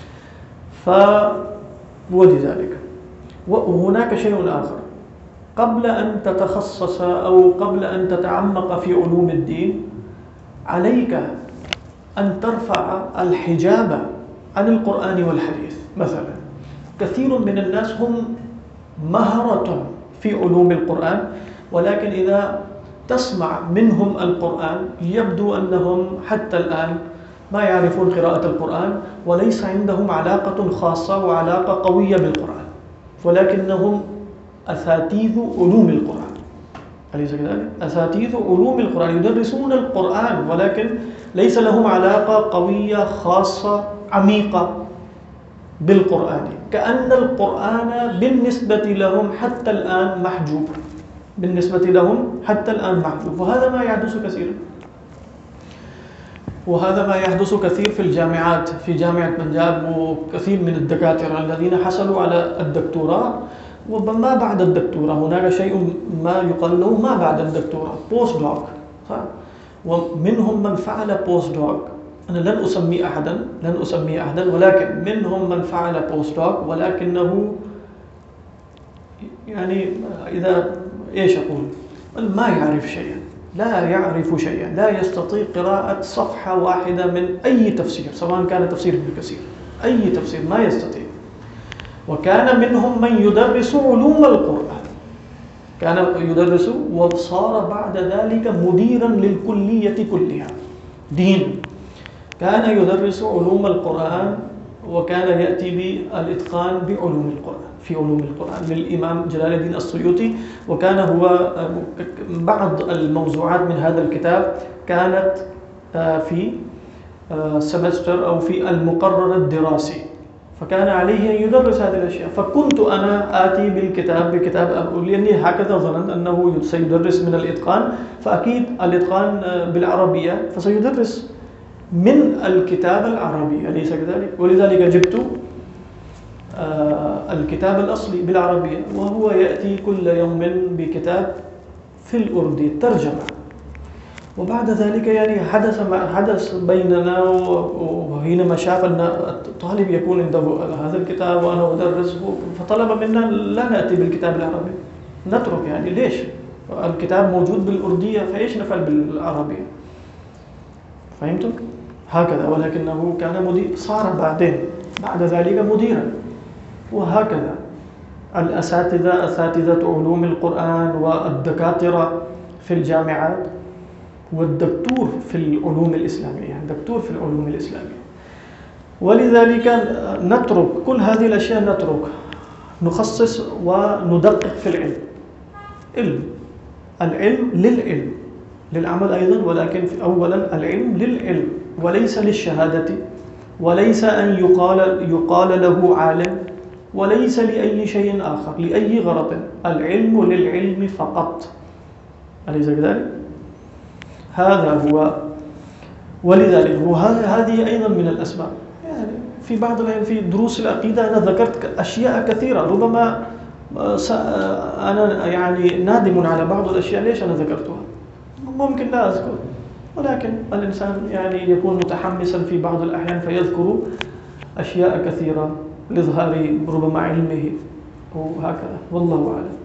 ولذلك وهناك شيء آخر، قبل أن تتخصص أو قبل أن تتعمق في علوم الدين عليك أن ترفع الحجاب عن القرآن والحديث. مثلا كثير من الناس هم مهرة في علوم القرآن، ولكن إذا تسمع منهم القرآن يبدو أنهم حتى الآن ما يعرفون قراءة القرآن، وليس عندهم علاقة خاصة وعلاقة قوية بالقرآن، ولكنهم أساتذة علوم القرآن، أليس كذلك؟ أساتذة علوم القرآن يدرسون القرآن، ولكن ليس لهم علاقة قوية خاصة عميقة بالقرآن، كأن القرآن بالنسبة لهم حتى الآن محجوب، وهذا ما يحدث كثير في الجامعات، في جامعة بنجاب، وكثير من الدكاترة الذين حصلوا على الدكتوراه وما بعد الدكتوراه. هناك شيء ما يقال له ما بعد الدكتوراه، بوست دوك، ومنهم من فعل بوست دوك. أنا لن أسمي أحدا، ولكن منهم من فعل بوست دوك، ولكنه يعني إذا إيش أقول، ما يعرف شيئا، لا يستطيع قراءة صفحة واحدة من أي تفسير، سواء كان تفسير ابن كثير، أي تفسير ما يستطيع. وكان منهم من يدرس علوم القرآن، وصار بعد ذلك مديرا للكلية كلها دين. كان يدرس علوم القرآن وكان يأتي بالإتقان في علوم القرآن للإمام جلال الدين السيوطي. وكان هو بعض الموضوعات من هذا الكتاب كانت في سمستر أو في المقرر الدراسي، فكان عليه أن يدرس هذه الأشياء. فكنت أنا آتي بكتاب لأني هكذا ظننت أنه سيدرس من الإتقان، فأكيد الإتقان بالعربية، فسيدرس من الكتاب العربي، أليس كذلك؟ ولذلك جبت الكتاب الأصلي بالعربية، وهو يأتي كل يوم بكتاب في الأردي ترجمة. وبعد ذلك يعني حدث بيننا، وحينما شاف أن الطالب يكون عنده هذا الكتاب وأنا أدرس، فطلب منا لا نأتي بالكتاب العربي، نترك، يعني ليش؟ الكتاب موجود بالأردية، فإيش نفعل بالعربية؟ فهمتم؟ هكذا. ولكنه كان مدير، صار بعدين بعد ذلك مديرا. وهكذا أساتذة علوم القرآن والدكاترة في الجامعات والدكتور في العلوم الإسلامية، دكتور في العلوم الإسلامية. ولذلك نترك كل هذه الأشياء، نترك، نخصص وندقق في العلم للعلم، للعمل أيضا، ولكن أولا العلم للعلم وليس للشهادة، وليس أن يقال له عالم، وليس لأي شيء آخر، لأي غرض. العلم للعلم فقط، أليس كذلك؟ هذا هو. ولذلك هذه أيضا من الأسباب. يعني في بعض الأحيان في دروس العقيدة أنا ذكرت أشياء كثيرة، ربما أنا يعني نادم على بعض الأشياء ليش أنا ذكرتها، ممكن لا أذكر، ولكن الإنسان يعني يكون متحمسا في بعض الأحيان فيذكر أشياء كثيرة لإظهار ربما علمه وهكذا، والله أعلم.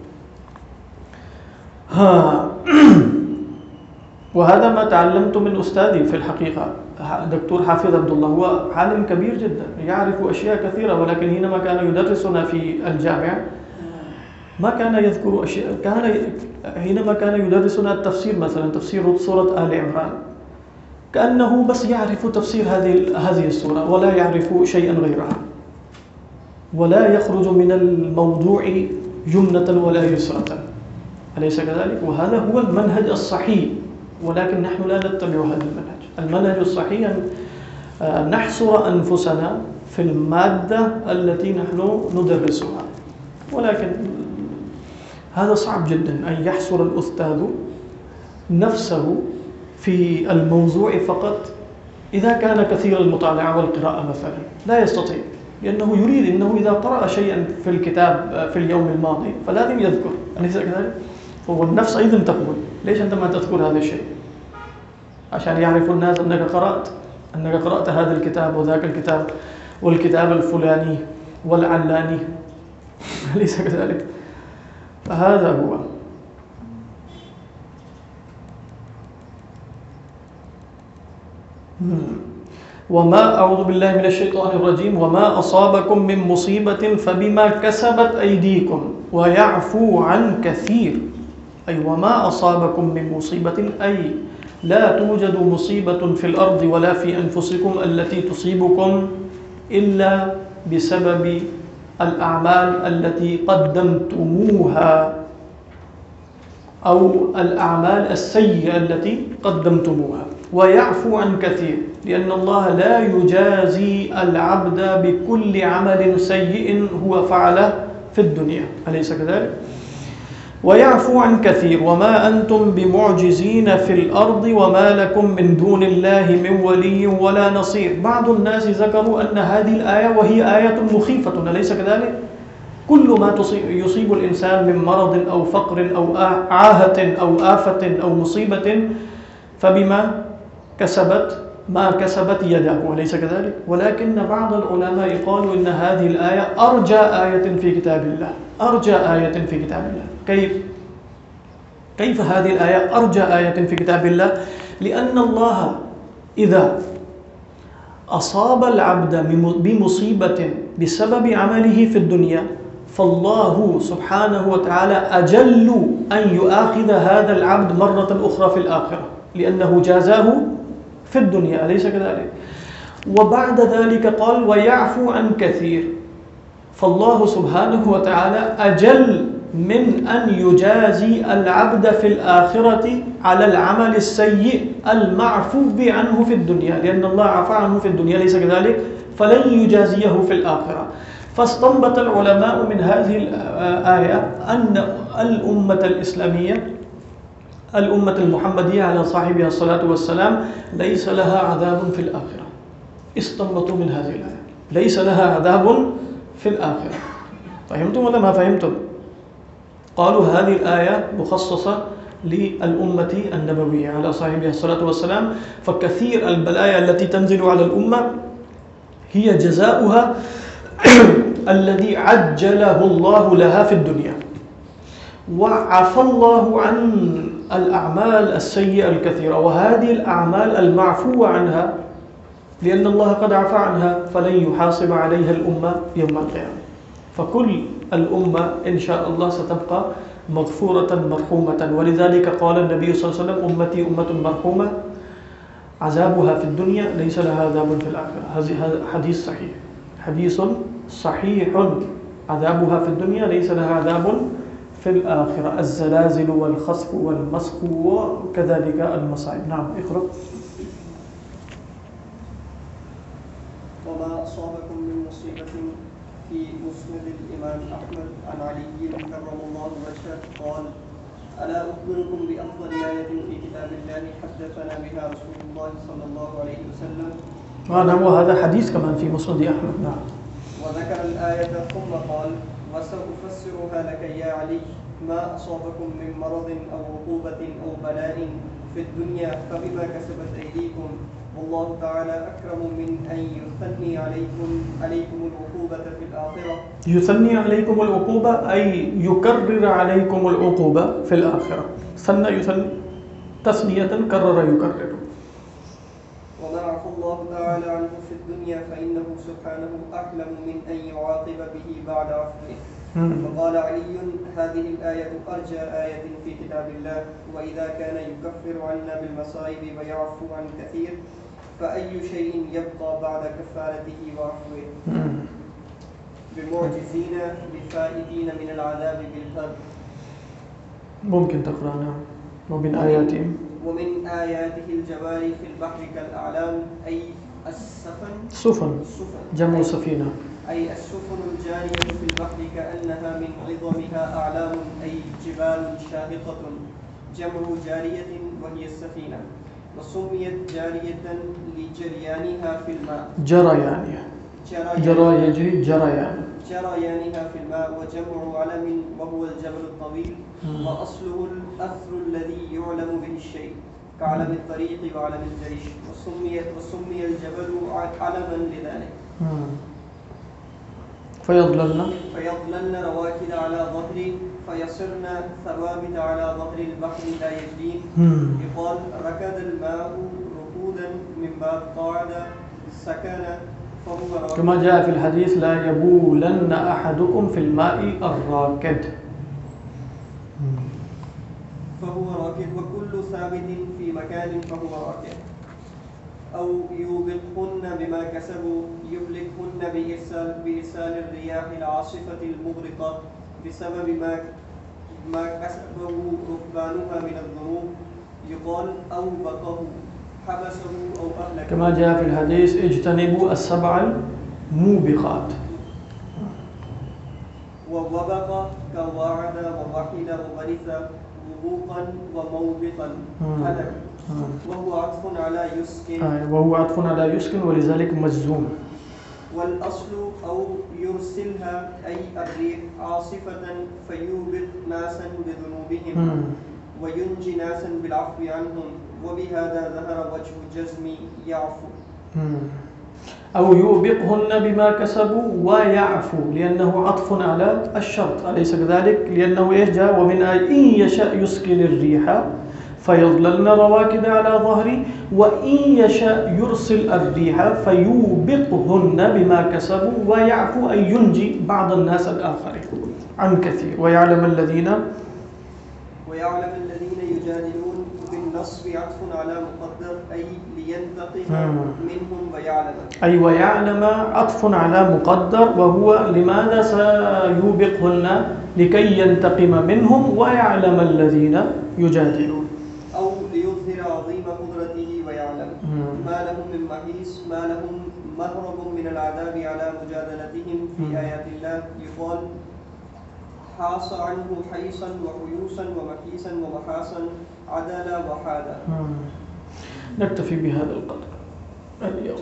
وهذا ما تعلمت من أستاذي في الحقيقة، دكتور حافظ عبد الله. هو عالم كبير جدا، يعرف أشياء كثيرة، ولكن حينما كان يدرسنا في الجامعة ما كان يذكر أشياء. حينما كان يدرسنا التفسير، مثلا تفسير سورة آل عمران، كأنه بس يعرف تفسير هذه السورة ولا يعرف شيئا غيرها، ولا يخرج من الموضوع يمنة ولا يسرة، أليس كذلك؟ وهذا هو المنهج الصحيح، ولكن نحن لا نتبع هذا المنهج. المنهج الصحيح أن نحصر أنفسنا في المادة التي نحن ندرسها، ولكن هذا صعب جدا أن يحصر الأستاذ نفسه في الموضوع فقط إذا كان كثير المطالعة والقراءة مثلا، لا يستطيع، لأنه يريد أنه إذا قرأ شيئا في الكتاب في اليوم الماضي فلازم يذكر، أليس كذلك؟ فهو النفس أيضا تقول ليش أنت ما تذكر هذا الشيء؟ عشان يعرف الناس أنك قرأت هذا الكتاب وذاك الكتاب والكتاب الفلاني والعلاني، أليس كذلك؟ فهذا هو. وما أعوذ بالله من الشيطان الرجيم وما أصابكم من مصيبة فبما كسبت أيديكم ويعفو عن كثير. أي وما أصابكم من مصيبة، أي لا توجد مصيبة في الأرض ولا في أنفسكم التي تصيبكم إلا بسبب الأعمال التي قدمتموها أو الأعمال السيئة التي قدمتموها. ويعفو عن كثير، لأن الله لا يجازي العبد بكل عمل سيء هو فعله في الدنيا، أليس كذلك؟ ويعفو عن كثير. وما أنتم بمعجزين في الأرض وما لكم من دون الله من ولي ولا نصير. بعض الناس ذكروا أن هذه الآية وهي آية مخيفة، أليس كذلك؟ كل ما يصيب الإنسان من مرض أو فقر أو عاهة أو آفة أو مصيبة فبما كسبت يده، أليس كذلك؟ ولكن بعض العلماء قالوا إن هذه الآية أرجى آية في كتاب الله، أرجى آية في كتاب الله. كيف هذه الآية أرجى آية في كتاب الله؟ لأن الله إذا أصاب العبد بمصيبة بسبب عمله في الدنيا فالله سبحانه وتعالى أجل أن يؤاخذ هذا العبد مرة أخرى في الآخرة، لأنه جازاه في الدنيا، أليس كذلك؟ وبعد ذلك قال ويعفو عن كثير، فالله سبحانه وتعالى أجل من أن يجازي العبد في الآخرة على العمل السيء المعفو عنه في الدنيا، لأن الله عفى عنه في الدنيا ليس كذلك، فلن يجازيه في الآخرة. فاستنبط العلماء من هذه الآية أن الأمة الإسلامية، الأمة المحمدية على صاحبها الصلاة والسلام، ليس لها عذاب في الآخرة. استنبطوا من هذه الآية ليس لها عذاب في الآخرة. فهمتم ولا ما فهمتم؟ قالوا هذه الآية مخصصة للأمة النبوية على صاحبها الصلاة والسلام، فكثير البلايا التي تنزل على الأمة هي جزاؤها الذي عجله الله لها في الدنيا، وعفى الله عن الأعمال السيئة الكثيرة، وهذه الأعمال المعفو عنها لأن الله قد عفى عنها فلن يحاسب عليها الأمة يوم القيامة. فكل الأمة إن شاء الله ستبقى مغفورة مرحومة، ولذلك قال النبي صلى الله عليه وسلم أمتي أمة مرحومة عذابها في الدنيا ليس لها عذاب في الآخرة. هذا حديث صحيح، حديث صحيح، عذابها في الدنيا ليس لها عذاب في الآخرة، الزلازل والخسف والمسخ وكذلك المصائب. نعم اقرأ. وما أصابكم من مصيبة في مسند الإمام أحمد عن علي كرم الله وجهه قال: ألا أخبركم بأفضل آية في كتاب الله حدثنا بها رسول الله صلى الله عليه وسلم. نعم، وهذا حديث كمان في مسند أحمد. نعم. وذكر الآية ثم قال: وسأفسرها لك يا علي، ما أصابكم من مرض أو عقوبة أو بلاء في الدنيا فبما كسبت أيديكم، والله تعالى أكرم من أن يثني عليكم العقوبة في الآخرة. يثني عليكم العقوبة أي يكرر عليكم العقوبة في الآخرة. ثنى يثني تثنية، كرر يكرر. وما عفى الله تعالى عنه في الدنيا فإنه سبحانه أعلم من أن يعاقب به بعد عفوه. وقال علي: هذه الآية أرجى آية في كتاب الله، وإذا كان يكفر عنا بالمصائب ويعفو عن كثير فأي شيء يبقى بعد كفارته وعفوه؟ بمعجزين بفائدين من العذاب بالفرد. ممكن تقرأنا. ومن آياته الجواري في البحر كالأعلام أي سفن جمع سفينة، أي السفن الجارية في البحر كأنها من عظمها أعلام أي جبال شاهقة، جمع جارية وهي السفينة، وسميت جارية لجريانها في الماء. جريانها في الماء، وجمع علم وهو الجبل الطويل، وأصله الأثر الذي يعلم به الشيء كعلم الطريق وعلم الجيش، وسمي الجبل علما لذلك. فيضللن رواكد على ظهره فيصرن ثوابت على ظهر البحر لا يجرين. يقال ركد الماء ركودا من باب قاعد سكن، فهو راكد. كما جاء في الحديث: لا يبولن أحدكم في الماء الراكد. فهو راكد، وكل ثابت في مكان فهو راكد. أو يوبقهن بما كسبوا، يهلكهن بإرسال الرياح العاصفة المغرقة بسبب ما كسبه ركبانها من الذنوب. يقال أوبقه، حبسه أو أهلكه. كما جاء في الحديث: اجتنبوا السبع الموبقات. ووبق كواعد ووحد وغرث وبوقا وموبقا هلك، وهو عطف على يسكن، ولذلك مجزوم. والأصل أو يرسلها أي الريح عاصفة فيوبق ناسا بذنوبهم وينجي ناسا بالعفو عنهم، وبهذا ظهر وجه الجزم يعفو. أو يوبقهن بما كسبوا ويعفو، لأنه عطف على الشرط، أليس كذلك؟ لأنه يجاء ومن إن يشاء يسكن الريح فيظللن رواكد على ظهري، وإن يشاء يرسل الريح فيوبقهن بما كسبوا ويعفو، أي ينجي بعض الناس الآخرين عن كثير، ويعلم الذين ويعلم الذين يجادلون بالنصب عطف على مقدر أي لينتقم منهم ويعلم أي ويعلم عطف على مقدر وهو لماذا سيوبقهن لكي ينتقم منهم ويعلم الذين يجادلون أو ليظهر عظيم قدرته ويعلم ما لهم من محيص ما لهم مهرب من العذاب على مجادلتهم في آيات الله يقال حاص عنه حيصا وحيوسا ومحيصا ومحاصا عدلا وحادا. نكتفي بهذا القدر اليوم.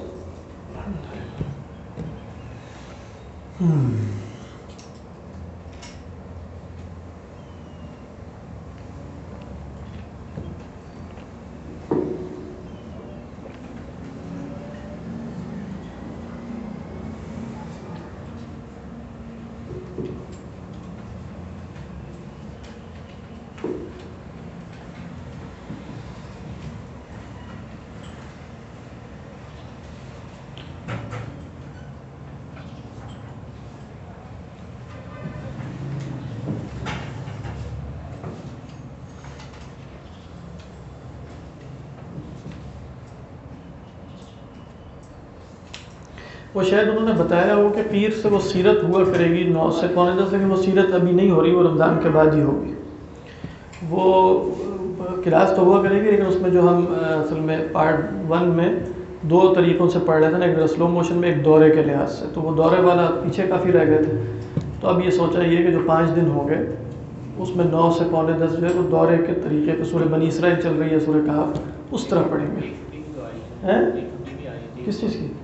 وہ شاید انہوں نے بتایا ہو کہ پیر سے وہ سیرت ہوا کرے گی 9 سے 9:45 لیکن وہ سیرت ابھی نہیں ہو رہی، وہ رمضان کے بعد ہی ہوگی. وہ کلاس تو ہوا کرے گی لیکن اس میں جو ہم اصل میں پارٹ 1 میں 2 طریقوں سے پڑھ رہے تھے نا، ایک سلو موشن میں ایک دورے کے لحاظ سے، تو وہ دورے والا پیچھے کافی رہ گئے تھے. تو اب یہ سوچا یہ کہ جو 5 دن ہو گئے اس میں 9 سے 9:45 جو ہے وہ دورے کے طریقے پہ سورہ بنی اسرائیل چل رہی ہے، سورہ کہف، اس طرح پڑھیں گے. کس چیز کی؟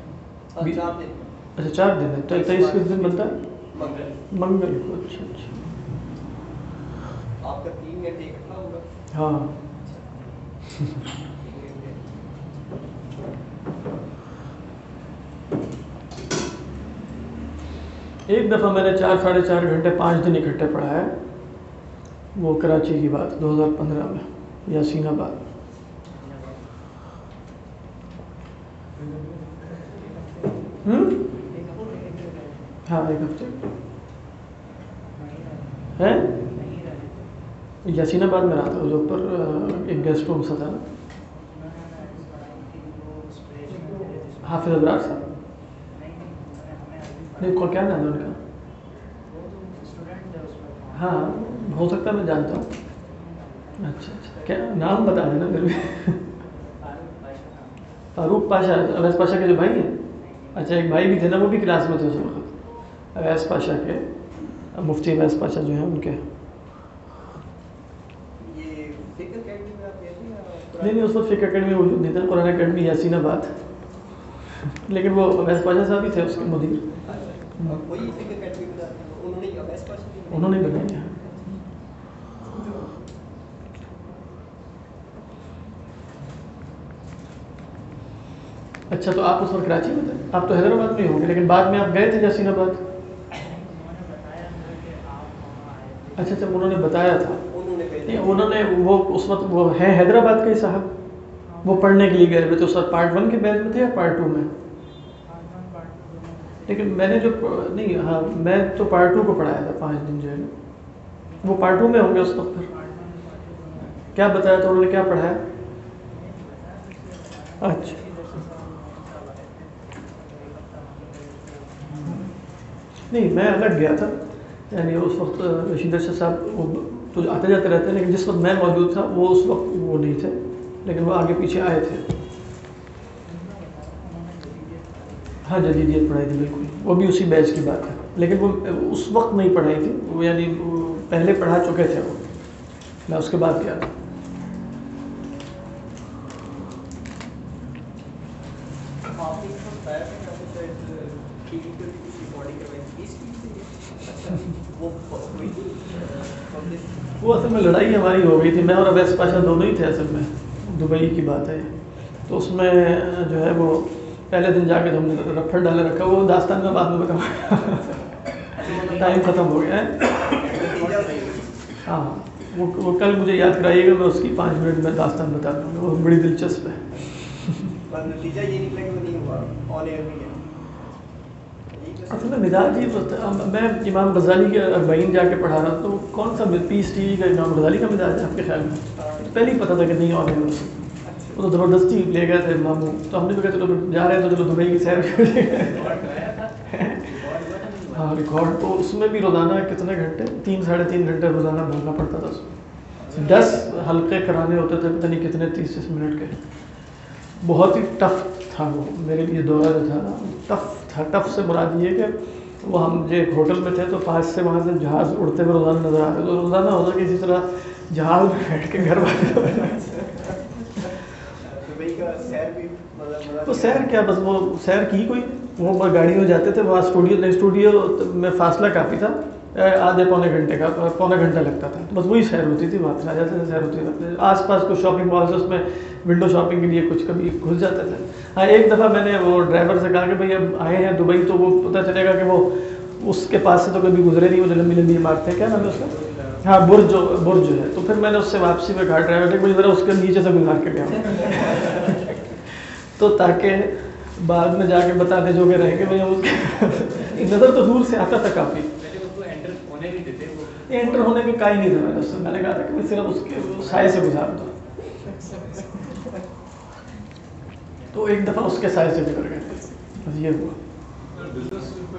اچھا 4 دن ہے. 23 کس دن بنتا ہے؟ منگل کو. اچھا اچھا. آپ کا 3 گھنٹے اکٹھا ہوگا. ہاں. ایک دفعہ میں نے 4 ساڑھے 4 گھنٹے 5 دن اکٹھے پڑھا ہے، وہ کراچی کی بات 2015 میں، یاسین آباد. ہاں 1 ہفتے ہے. یاسین آباد میں رہا تھا، جو اوپر ایک گیسٹ روم سا تھا نا. حافظ ابرار صاحب نہیں کو کیا نام ہے ان کا؟ ہاں ہو سکتا ہے میں جانتا ہوں. اچھا اچھا کیا نام بتا دینا پھر بھی. فاروق پاشا، اویس پاشا کے جو بھائی ہیں. اچھا ایک بھائی بھی تھے نا، وہ بھی کلاس میں تھے اس وقت، اویس پاشا کے، مفتی اویس پاشا جو ہیں ان کے. نہیں اس وقت فقہ اکیڈمی موجود نہیں تھا، قرآن اکیڈمی یاسین آباد، لیکن وہ اویس پاشا صاحب ہی تھے اس کے مدیر. انہوں نے بنائی ہے. اچھا تو آپ اس وقت کراچی میں تھے؟ آپ تو حیدرآباد میں ہی ہوں گے، لیکن بعد میں آپ گئے تھے یاسین آباد؟ اچھا اچھا انہوں نے بتایا تھا. انہوں نے وہ اس وقت وہ ہیں حیدرآباد کے ہی صاحب، وہ پڑھنے کے لیے گئے ہوئے تھے. اس وقت پارٹ 1 کے بیچ میں تھے یا پارٹ 2 میں؟ لیکن میں نے جو نہیں، ہاں میں تو پارٹ 2 کو پڑھایا تھا 5 دن جو ہے نا. وہ پارٹ 2 میں ہوں گے اس وقت. پھر کیا بتایا تھا انہوں نے، کیا پڑھایا؟ اچھا نہیں میں الگ گیا تھا، یعنی اس وقت رشید ارشد صاحب وہ تو آتے جاتے رہتے ہیں، لیکن جس وقت میں موجود تھا وہ اس وقت وہ نہیں تھے، لیکن وہ آگے پیچھے آئے تھے. ہاں جدیدیت پڑھائی تھی بالکل، وہ بھی اسی بیچ کی بات ہے، لیکن وہ اس وقت نہیں پڑھائی تھی، وہ یعنی پہلے پڑھا چکے تھے وہ، میں اس کے بعد گیا تھا. وہ اصل میں لڑائی ہماری ہو گئی تھی، میں اور اویس پاشا دونوں ہی تھے اصل میں. دبئی کی بات ہے، تو اس میں جو ہے وہ پہلے دن جا کے ہم نے رفڑ ڈالے رکھا، وہ داستان میں بعد میں بتاؤں. ٹائم ختم ہو گیا ہے. ہاں وہ کل مجھے یاد کرائیے گا، میں اس کی 5 منٹ میں داستان بتا دوں گا، وہ بڑی دلچسپ ہے. نتیجہ یہ نکلا کہ وہ نہیں ہوا، آن ایئر میں اصل میں مزاج ہی میں امام غزالی کے 40 جا کے پڑھا رہا تو کون سا پیس ٹی وی کا امام غزالی کا مزاج ہے آپ کے خیال میں؟ پہلے ہی پتہ تھا کہ نہیں آنے وہ تو زبردستی لے گئے تھے ماموں، تو ہم نے بھی کہا چلو جا رہے ہیں تو چلو دبئی کی سیر ہاں ریکارڈ تو اس میں بھی روزانہ کتنے گھنٹے 3 ساڑھے 3 گھنٹے روزانہ بولنا پڑتا تھا اس میں 10 حلقے کرانے ہوتے تھے پتہ نہیں کتنے 30 منٹ کے. بہت ہی ٹف تھا وہ میرے لیے دورہ جو تھا نا ٹف تھا. ٹف سے مراد یہ کہ وہ ہم جو ایک ہوٹل میں تھے تو 5 سے وہاں سے جہاز اڑتے ہوئے روزانہ نظر آ رہے تو روزانہ ہوتا کہ اسی طرح جہاز میں بیٹھ کے گھر والے تو سیر کیا بس وہ سیر کی کوئی وہ گاڑی میں جاتے تھے وہاں اسٹوڈیو میں فاصلہ کافی تھا آدھے پونے گھنٹے کا پونا گھنٹہ لگتا تھا بس وہی سیر ہوتی تھی واپس آ جاتے تھے سیر ہوتی تھی آس پاس کچھ شاپنگ مالس اس میں ونڈو شاپنگ کے لیے کچھ کبھی گھس جاتے تھے. ہاں ایک دفعہ میں نے وہ ڈرائیور سے کہا کہ بھائی اب آئے ہیں دبئی تو وہ پتہ چلے گا کہ وہ اس کے پاس سے تو کبھی گزرے نہیں وہ جو لمبی لمبی عمارتیں کیا نام ہے اس کا ہاں برج ہے تو پھر میں نے اس سے واپسی میں کہا ڈرائیور کہ مجھے ذرا اس کے نیچے سے گزار کے گیا تو تاکہ بعد میں جا کے بتانے جو کہ رہیں گے بھائی اس کے نظر تو دور سے آتا تھا کافی انٹر ہونے کے کا ہی نہیں تھا میں نے کہا تھا کہ میں صرف اس کے سائے سے گزار دوں تو ایک دفعہ اس کے سائے سے گزر گئے بس یہ ہوا.